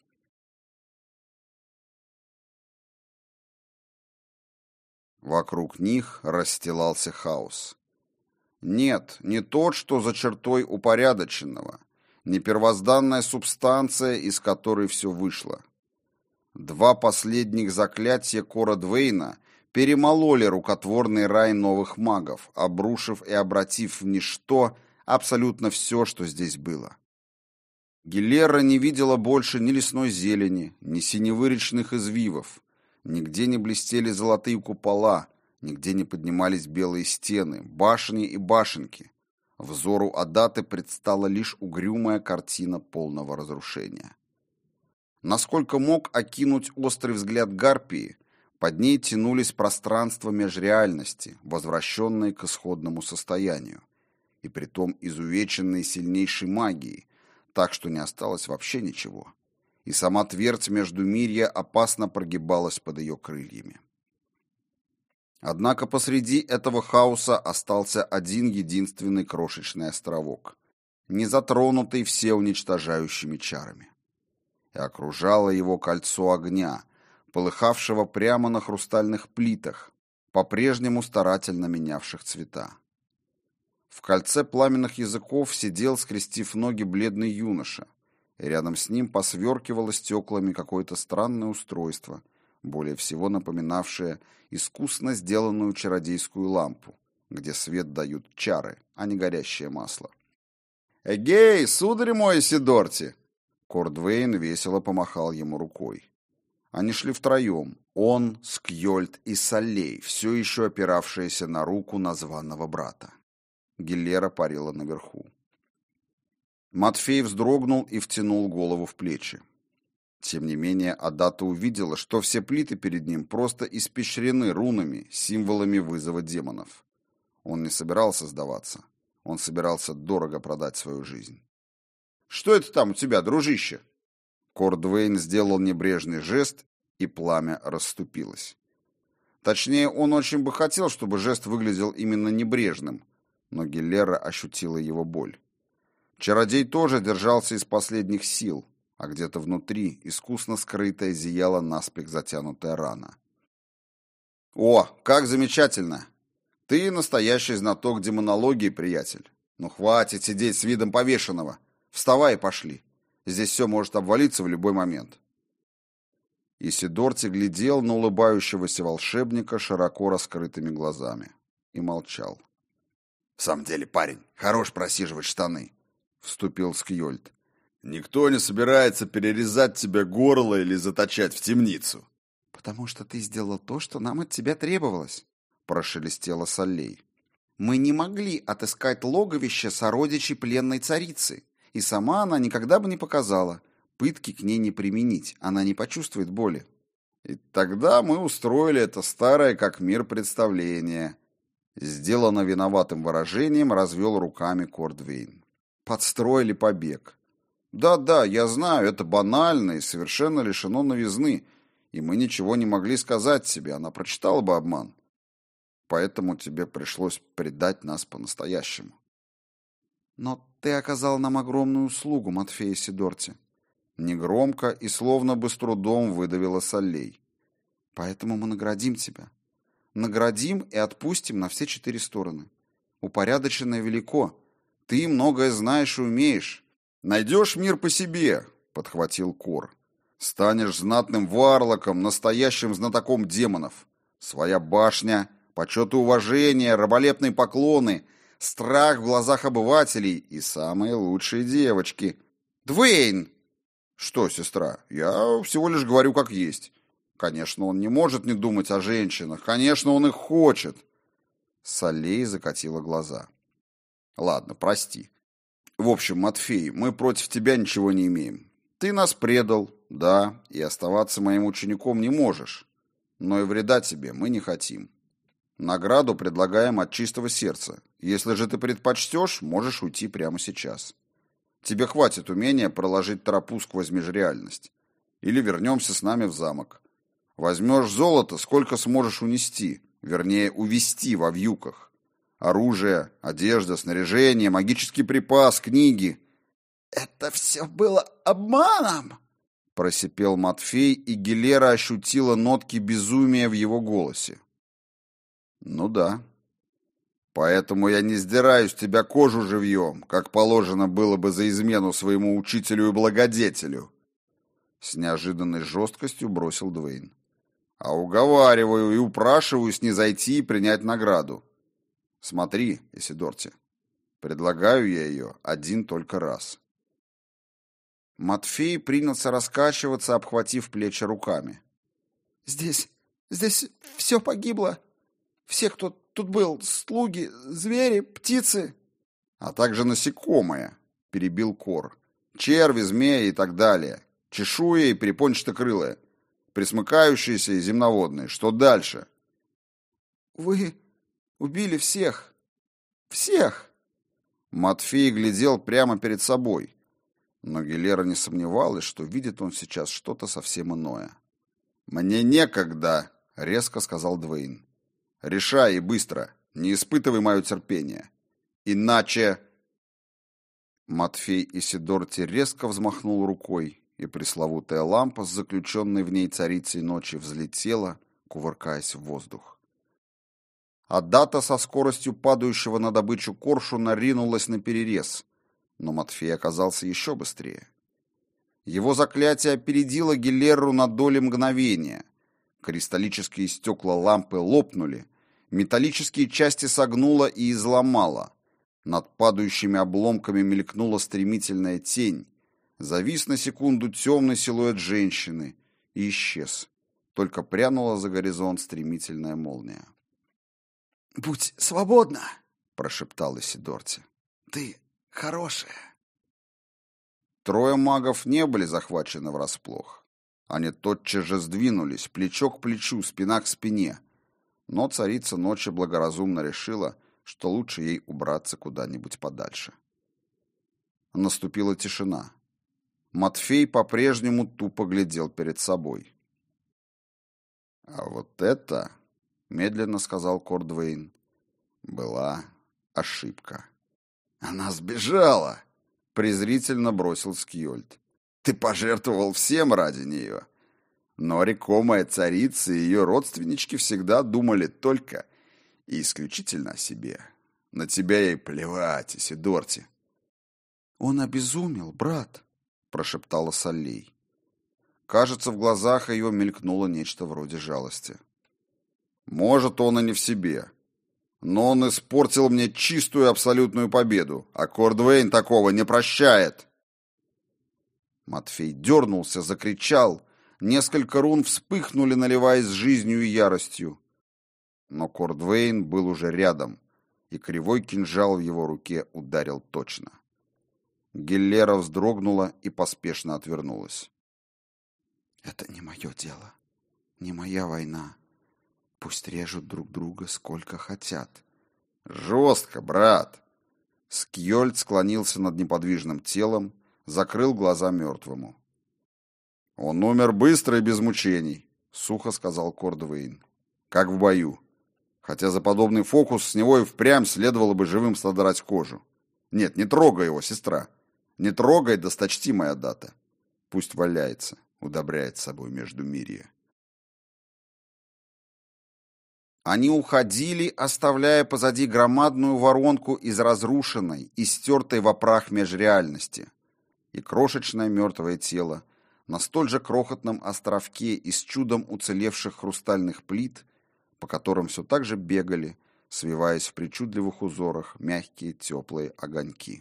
Вокруг них расстилался хаос. Нет, не тот, что за чертой упорядоченного, не первозданная субстанция, из которой все вышло. Два последних заклятия Кора Двейна перемололи рукотворный рай новых магов, обрушив и обратив в ничто абсолютно все, что здесь было. Гилера не видела больше ни лесной зелени, ни синевы речных извивов, нигде не блестели золотые купола, нигде не поднимались белые стены, башни и башенки. Взору Адаты предстала лишь угрюмая картина полного разрушения. Насколько мог окинуть острый взгляд Гарпии, под ней тянулись пространства межреальности, возвращенные к исходному состоянию, и притом изувеченные сильнейшей магией, так что не осталось вообще ничего, и сама твердь Междумирья опасно прогибалась под ее крыльями. Однако посреди этого хаоса остался один единственный крошечный островок, не затронутый всеуничтожающими чарами. И окружало его кольцо огня, полыхавшего прямо на хрустальных плитах, по-прежнему старательно менявших цвета. В кольце пламенных языков сидел, скрестив ноги, бледный юноша, и рядом с ним посверкивало стеклами какое-то странное устройство, более всего напоминавшее искусно сделанную чародейскую лампу, где свет дают чары, а не горящее масло. «Эгей, сударь мой Сидорти!» Кор Двейн весело помахал ему рукой. Они шли втроем, он, Скьольд и Саллей, все еще опиравшиеся на руку названного брата. Гилера парила наверху. Матфей вздрогнул и втянул голову в плечи. Тем не менее, Адата увидела, что все плиты перед ним просто испещрены рунами, символами вызова демонов. Он не собирался сдаваться. Он собирался дорого продать свою жизнь. «Что это там у тебя, дружище?» Кор Двейн сделал небрежный жест, и пламя расступилось. Точнее, он очень бы хотел, чтобы жест выглядел именно небрежным, но Гилера ощутила его боль. Чародей тоже держался из последних сил, а где-то внутри, искусно скрытая, зияла наспех затянутая рана. «О, как замечательно! Ты настоящий знаток демонологии, приятель. Ну хватит сидеть с видом повешенного. Вставай и пошли. Здесь все может обвалиться в любой момент». И Сидорти глядел на улыбающегося волшебника широко раскрытыми глазами и молчал. «В самом деле, парень, хорош просиживать штаны», — вступил Скьольд. «Никто не собирается перерезать тебе горло или заточать в темницу». «Потому что ты сделал то, что нам от тебя требовалось», — прошелестела Саллей. «Мы не могли отыскать логовище сородичей пленной царицы, и сама она никогда бы не показала. Пытки к ней не применить, она не почувствует боли». «И тогда мы устроили это старое как мир представление». Сделано виноватым выражением, развел руками Кор Двейн. «Подстроили побег. Да-да, я знаю, это банально и совершенно лишено новизны, и мы ничего не могли сказать себе, она прочитала бы обман. Поэтому тебе пришлось предать нас по-настоящему. Но ты оказал нам огромную услугу, Матфей Сидорти. Негромко и словно бы с трудом выдавила Солей. Поэтому мы наградим тебя. Наградим и отпустим на все четыре стороны. Упорядоченное велико. Ты многое знаешь и умеешь. Найдешь мир по себе, подхватил Кор. Станешь знатным варлоком, настоящим знатоком демонов. Своя башня, почет и уважение, раболепные поклоны, страх в глазах обывателей и самые лучшие девочки. Двейн! Что, сестра, я всего лишь говорю как есть. Конечно, он не может не думать о женщинах. Конечно, он их хочет. Солей закатила глаза. Ладно, прости. В общем, Матфей, мы против тебя ничего не имеем. Ты нас предал, да, и оставаться моим учеником не можешь. Но и вреда тебе мы не хотим. Награду предлагаем от чистого сердца. Если же ты предпочтешь, можешь уйти прямо сейчас. Тебе хватит умения проложить тропу сквозь межреальность. Или вернемся с нами в замок. Возьмешь золото, сколько сможешь унести, вернее, увести во вьюках. Оружие, одежда, снаряжение, магический припас, книги. «Это все было обманом!» Просипел Матфей, и Гилера ощутила нотки безумия в его голосе. «Ну да. Поэтому я не сдираю с тебя кожу живьем, как положено было бы за измену своему учителю и благодетелю». С неожиданной жесткостью бросил Двейн. «А уговариваю и упрашиваю снизойти и принять награду. Смотри, Исидорти, предлагаю я ее один только раз». Матфей принялся раскачиваться, обхватив плечи руками. «Здесь, здесь все погибло. Все, кто тут был, слуги, звери, птицы». «А также насекомые», — перебил Кор. «Черви, змеи и так далее. Чешуя и перепончатокрылые. Пресмыкающиеся и земноводные. Что дальше?» «Вы убили всех. Всех!» Матфей глядел прямо перед собой. Но Гилера не сомневалась, что видит он сейчас что-то совсем иное. «Мне некогда», — резко сказал Двейн. «Решай и быстро, не испытывай мое терпение. Иначе...» Матфей Исидорти резко взмахнул рукой, и пресловутая лампа с заключенной в ней царицей ночи взлетела, кувыркаясь в воздух. Аддата со скоростью падающего на добычу коршуна ринулась на перерез, но Матфей оказался еще быстрее. Его заклятие опередило Гилеру на доли мгновения. Кристаллические стекла лампы лопнули, металлические части согнуло и изломало. Над падающими обломками мелькнула стремительная тень. Завис на секунду темный силуэт женщины и исчез. Только прянула за горизонт стремительная молния. «Будь свободна!» — прошептал Исидорти. «Ты хорошая!» Трое магов не были захвачены врасплох. Они тотчас же сдвинулись, плечо к плечу, спина к спине. Но царица ночи благоразумно решила, что лучше ей убраться куда-нибудь подальше. Наступила тишина. Матфей по-прежнему тупо глядел перед собой. «А вот это, — медленно сказал Кордвейн, — была ошибка». «Она сбежала!» — презрительно бросил Скьольд. «Ты пожертвовал всем ради нее». Но рекомая царица и ее родственнички всегда думали только и исключительно о себе. На тебя ей плевать, Исидорти. «Он обезумел, брат», — прошептала Солей. Кажется, в глазах ее мелькнуло нечто вроде жалости. «Может, он и не в себе. Но он испортил мне чистую абсолютную победу, а Кордвейн такого не прощает». Матфей дернулся, закричал. Несколько рун вспыхнули, наливаясь жизнью и яростью. Но Кордвейн был уже рядом, и кривой кинжал в его руке ударил точно. Гиллера вздрогнула и поспешно отвернулась. «Это не мое дело, не моя война. Пусть режут друг друга сколько хотят». «Жестко, брат!» Скьольд склонился над неподвижным телом, закрыл глаза мертвому. «Он умер быстро и без мучений», — сухо сказал Кордвейн. «Как в бою. Хотя за подобный фокус с него и впрямь следовало бы живым содрать кожу. Нет, не трогай его, сестра. Не трогай, досточтимая дата. Пусть валяется, удобряет собой междумирье. Они уходили, оставляя позади громадную воронку из разрушенной и стертой в прах межреальности. И крошечное мертвое тело на столь же крохотном островке из чудом уцелевших хрустальных плит, по которым все так же бегали, свиваясь в причудливых узорах, мягкие теплые огоньки.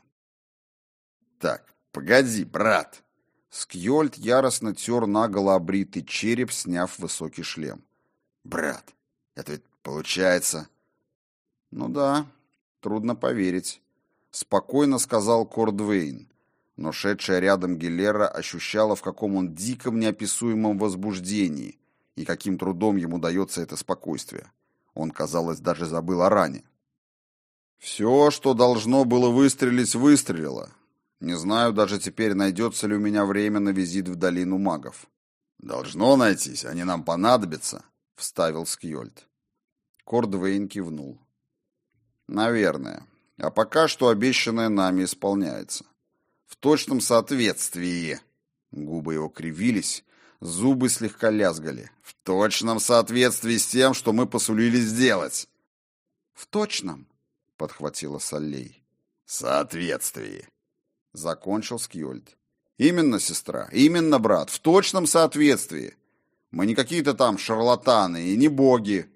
«Так, погоди, брат!» Скьольд яростно тер наголо обритый череп, сняв высокий шлем. «Брат, это ведь получается...» «Ну да, трудно поверить», — спокойно сказал Кордвейн, но шедшая рядом Гилера ощущала, в каком он диком неописуемом возбуждении и каким трудом ему дается это спокойствие. Он, казалось, даже забыл о ране. «Все, что должно было выстрелить, выстрелило. Не знаю даже теперь, найдется ли у меня время на визит в долину магов». «Должно найтись, они нам понадобятся», — вставил Скьольд. Кордвейн кивнул. «Наверное. А пока что обещанное нами исполняется. В точном соответствии...» Губы его кривились, зубы слегка лязгали. «В точном соответствии с тем, что мы посулили сделать». «В точном», — подхватила Саллей. «Соответствии», — закончил Скьольд. «Именно, сестра, именно, брат, в точном соответствии. Мы не какие-то там шарлатаны и не боги».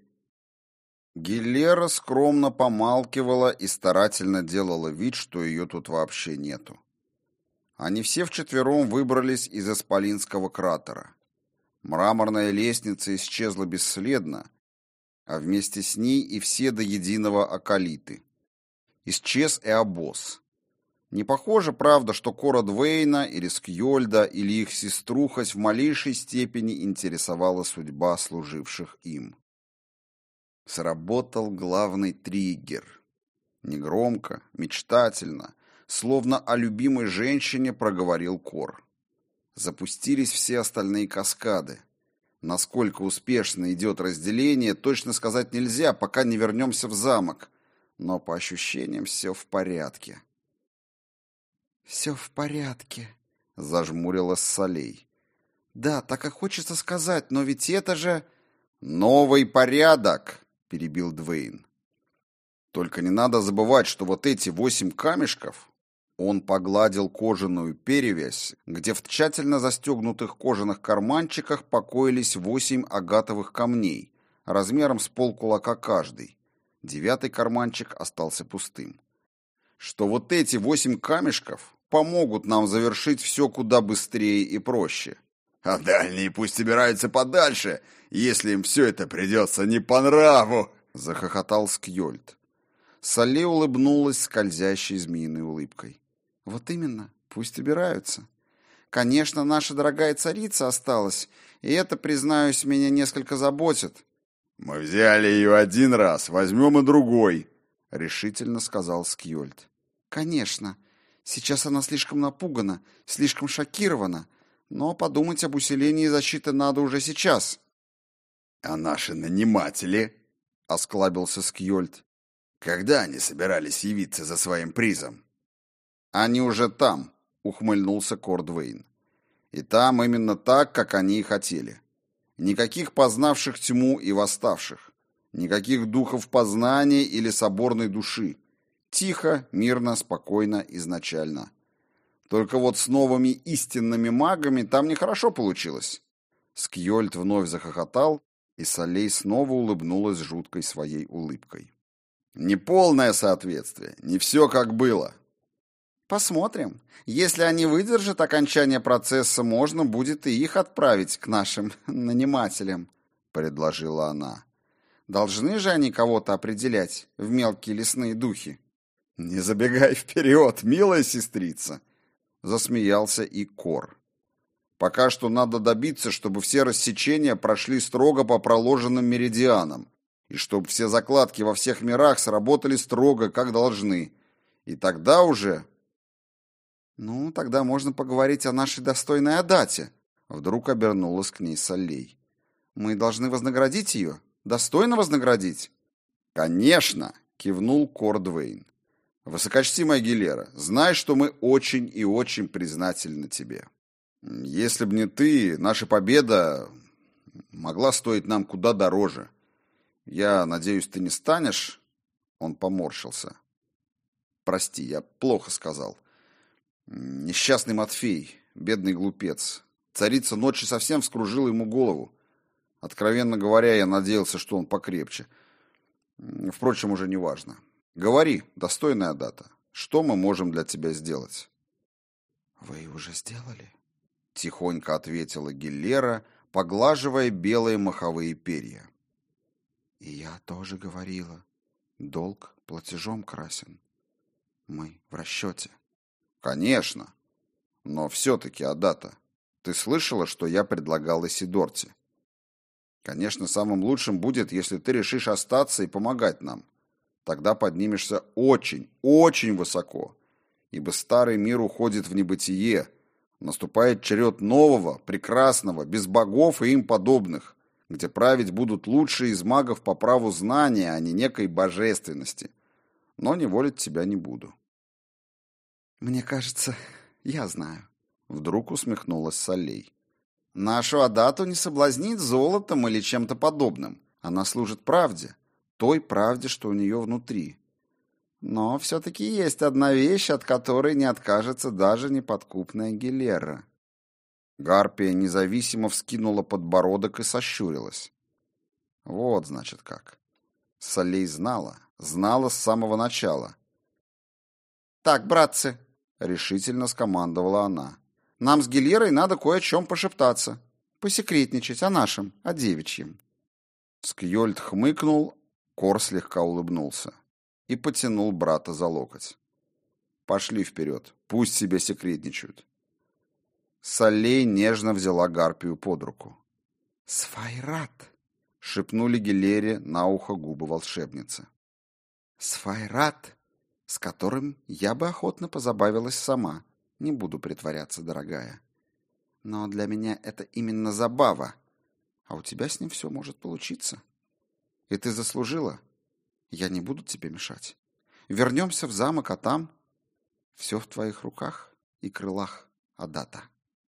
Гилера скромно помалкивала и старательно делала вид, что ее тут вообще нету. Они все вчетвером выбрались из Исполинского кратера. Мраморная лестница исчезла бесследно, а вместе с ней и все до единого акалиты. Исчез и обоз. Не похоже, правда, что Кордвейна или Скьольда или их сестру хоть в малейшей степени интересовала судьба служивших им. Сработал главный триггер. Негромко, мечтательно, словно о любимой женщине, проговорил Кор. Запустились все остальные каскады. Насколько успешно идет разделение, точно сказать нельзя, пока не вернемся в замок. Но по ощущениям все в порядке. «Все в порядке», — зажмурилась Салей. «Да, так и хочется сказать, но ведь это же...» «Новый порядок», — перебил Двейн. «Только не надо забывать, что вот эти восемь камешков...» Он погладил кожаную перевязь, где в тщательно застегнутых кожаных карманчиках покоились восемь агатовых камней, размером с полкулака каждый. Девятый карманчик остался пустым. Что вот эти восемь камешков помогут нам завершить все куда быстрее и проще. А дальние пусть собираются подальше, если им все это придется не по нраву, — захохотал Скьольд. Салли улыбнулась скользящей змеиной улыбкой. Вот именно, пусть убираются. Конечно, наша дорогая царица осталась, и это, признаюсь, меня несколько заботит. Мы взяли ее один раз, возьмем и другой, — решительно сказал Скьольд. Конечно, сейчас она слишком напугана, слишком шокирована, но подумать об усилении защиты надо уже сейчас. А наши наниматели, — осклабился Скьольд, — когда они собирались явиться за своим призом? «Они уже там», — ухмыльнулся Кордвейн. «И там именно так, как они и хотели. Никаких познавших тьму и восставших. Никаких духов познания или соборной души. Тихо, мирно, спокойно, изначально. Только вот с новыми истинными магами там нехорошо получилось». Скьольд вновь захохотал, и Салей снова улыбнулась жуткой своей улыбкой. «Неполное соответствие, не все как было». Посмотрим. Если они выдержат окончание процесса, можно будет и их отправить к нашим нанимателям, предложила она. Должны же они кого-то определять в мелкие лесные духи. Не забегай вперед, милая сестрица, засмеялся и Кор. Пока что надо добиться, чтобы все рассечения прошли строго по проложенным меридианам, и чтобы все закладки во всех мирах сработали строго, как должны. И тогда уже... Ну, тогда можно поговорить о нашей достойной Адате. Вдруг обернулась к ней Саллей. Мы должны вознаградить ее, достойно вознаградить. «Конечно!» — кивнул Кордвейн. «Высокочтимая Гилера, знай, что мы очень и очень признательны тебе. Если б не ты, наша победа могла стоить нам куда дороже. Я надеюсь, ты не станешь...» Он поморщился. «Прости, я плохо сказал. Несчастный Матфей, бедный глупец. Царица ночи совсем вскружила ему голову. Откровенно говоря, я надеялся, что он покрепче. Впрочем, уже не важно. Говори, достойная дата, что мы можем для тебя сделать?» «Вы уже сделали?» — тихонько ответила Гиллера, поглаживая белые моховые перья. «И я тоже говорила. Долг платежом красен. Мы в расчете». «Конечно. Но все-таки, Адата, ты слышала, что я предлагал Исидорте? Конечно, самым лучшим будет, если ты решишь остаться и помогать нам. Тогда поднимешься очень, очень высоко, ибо старый мир уходит в небытие. Наступает черед нового, прекрасного, без богов и им подобных, где править будут лучшие из магов по праву знания, а не некой божественности. Но неволить тебя не буду». «Мне кажется, я знаю», — вдруг усмехнулась Солей. «Нашу Адату не соблазнит золотом или чем-то подобным. Она служит правде, той правде, что у нее внутри. Но все-таки есть одна вещь, от которой не откажется даже неподкупная Гилера». Гарпия независимо вскинула подбородок и сощурилась. Вот, значит, как. Солей знала, знала с самого начала. «Так, братцы», — решительно скомандовала она. «Нам с Гилерой надо кое о чем пошептаться, посекретничать о нашем, о девичьем». Скьёльд хмыкнул, Кор слегка улыбнулся и потянул брата за локоть. «Пошли вперед, пусть себе секретничают». Солей нежно взяла Гарпию под руку. «Сфайрат!» — шепнули Гилере на ухо губы волшебницы. «Сфайрат, с которым я бы охотно позабавилась сама. Не буду притворяться, дорогая. Но для меня это именно забава, а у тебя с ним все может получиться. И ты заслужила. Я не буду тебе мешать. Вернемся в замок, а там все в твоих руках и крылах, Адата».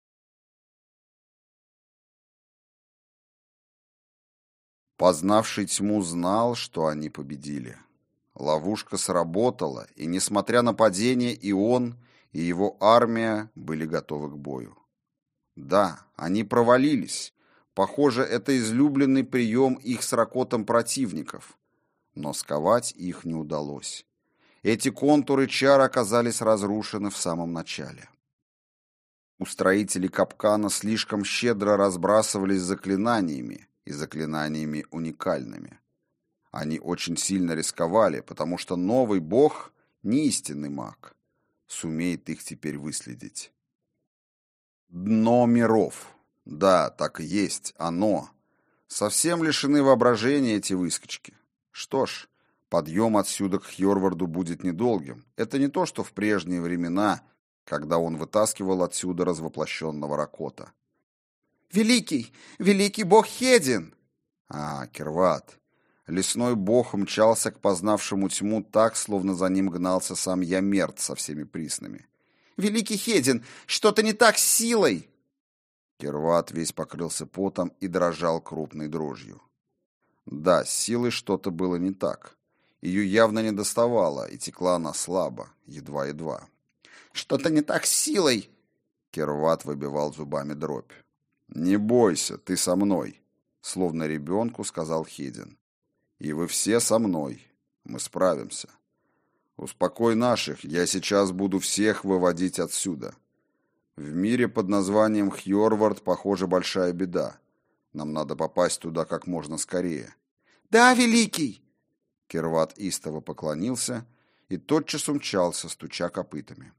Познавший тьму знал, что они победили. Ловушка сработала, и, несмотря на падение, и он, и его армия были готовы к бою. Да, они провалились. Похоже, это излюбленный прием их с Ракотом противников. Но сковать их не удалось. Эти контуры чар оказались разрушены в самом начале. Устроители капкана слишком щедро разбрасывались заклинаниями, и заклинаниями уникальными. Они очень сильно рисковали, потому что новый бог, не истинный маг, сумеет их теперь выследить. Дно миров. Да, так и есть, оно. Совсем лишены воображения эти выскочки. Что ж, подъем отсюда к Хьорварду будет недолгим. Это не то, что в прежние времена, когда он вытаскивал отсюда развоплощенного Ракота. «Великий! Великий бог Хедин!» А, Керват. Лесной бог мчался к познавшему тьму так, словно за ним гнался сам Ямерт со всеми приснами. «Великий Хедин! Что-то не так с силой!» Керват весь покрылся потом и дрожал крупной дрожью. Да, с силой что-то было не так. Ее явно не доставало, и текла она слабо, едва-едва. «Что-то не так с силой!» Керват выбивал зубами дробь. «Не бойся, ты со мной», — словно ребенку сказал Хедин. «И вы все со мной. Мы справимся. Успокой наших, я сейчас буду всех выводить отсюда. В мире под названием Хьорвард, похоже, большая беда. Нам надо попасть туда как можно скорее». «Да, великий!» Керват истово поклонился и тотчас умчался, стуча копытами.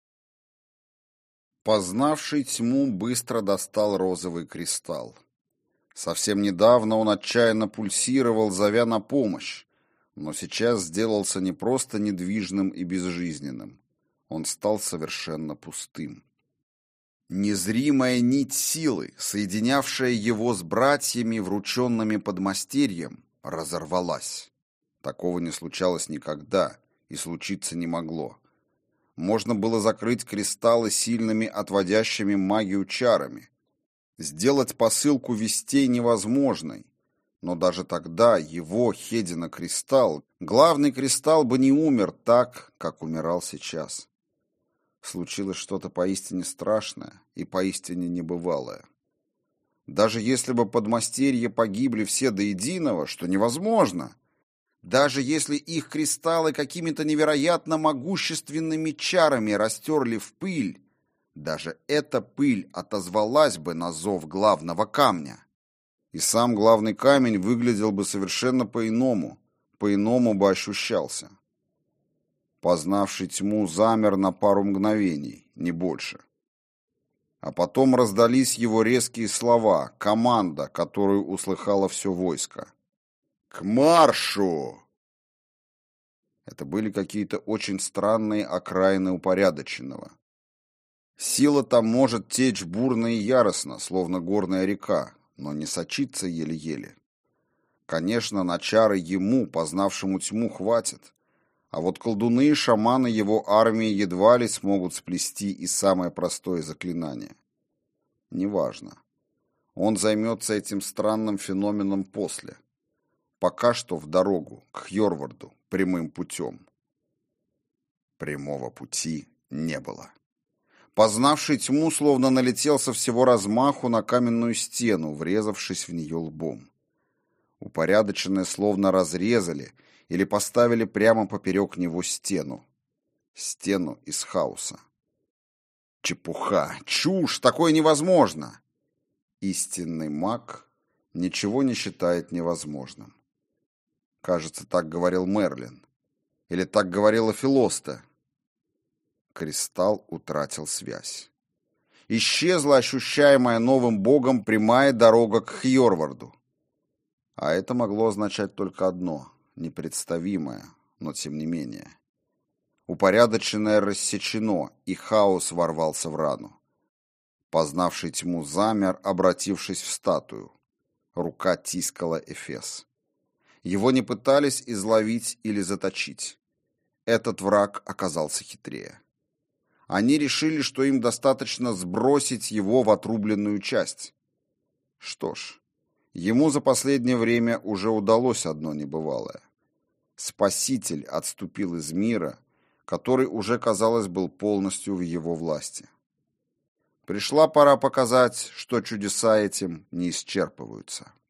Познавший тьму быстро достал розовый кристалл. Совсем недавно он отчаянно пульсировал, зовя на помощь, но сейчас сделался не просто недвижным и безжизненным. Он стал совершенно пустым. Незримая нить силы, соединявшая его с братьями, врученными подмастерьем, разорвалась. Такого не случалось никогда и случиться не могло. Можно было закрыть кристаллы сильными отводящими магию чарами, сделать посылку вестей невозможной, но даже тогда его, Хедина, кристалл, главный кристалл бы не умер так, как умирал сейчас. Случилось что-то поистине страшное и поистине небывалое. Даже если бы подмастерья погибли все до единого, что невозможно, даже если их кристаллы какими-то невероятно могущественными чарами растерли в пыль, даже эта пыль отозвалась бы на зов главного камня. И сам главный камень выглядел бы совершенно по-иному, по-иному бы ощущался. Познавший тьму замер на пару мгновений, не больше. А потом раздались его резкие слова, команда, которую услыхало все войско. «К маршу!» Это были какие-то очень странные окраины упорядоченного. Сила там может течь бурно и яростно, словно горная река, но не сочиться еле-еле. Конечно, на чары ему, познавшему тьму, хватит, а вот колдуны и шаманы его армии едва ли смогут сплести и самое простое заклинание. Неважно. Он займется этим странным феноменом после. Пока что в дорогу, к Хьорварду, прямым путем. Прямого пути не было. Познавший тьму словно налетел со всего размаху на каменную стену, врезавшись в нее лбом. Упорядоченное словно разрезали или поставили прямо поперек него стену. Стену из хаоса. Чепуха, чушь, такое невозможно. Истинный маг ничего не считает невозможным. Кажется, так говорил Мерлин. Или так говорила Филоста. Кристалл утратил связь. Исчезла ощущаемая новым богом прямая дорога к Хьорварду. А это могло означать только одно, непредставимое, но тем не менее. Упорядоченное рассечено, и хаос ворвался в рану. Познавший тьму замер, обратившись в статую. Рука тискала эфес. Его не пытались изловить или заточить. Этот враг оказался хитрее. Они решили, что им достаточно сбросить его в отрубленную часть. Что ж, ему за последнее время уже удалось одно небывалое. Спаситель отступил из мира, который уже, казалось, был полностью в его власти. Пришла пора показать, что чудеса этим не исчерпываются.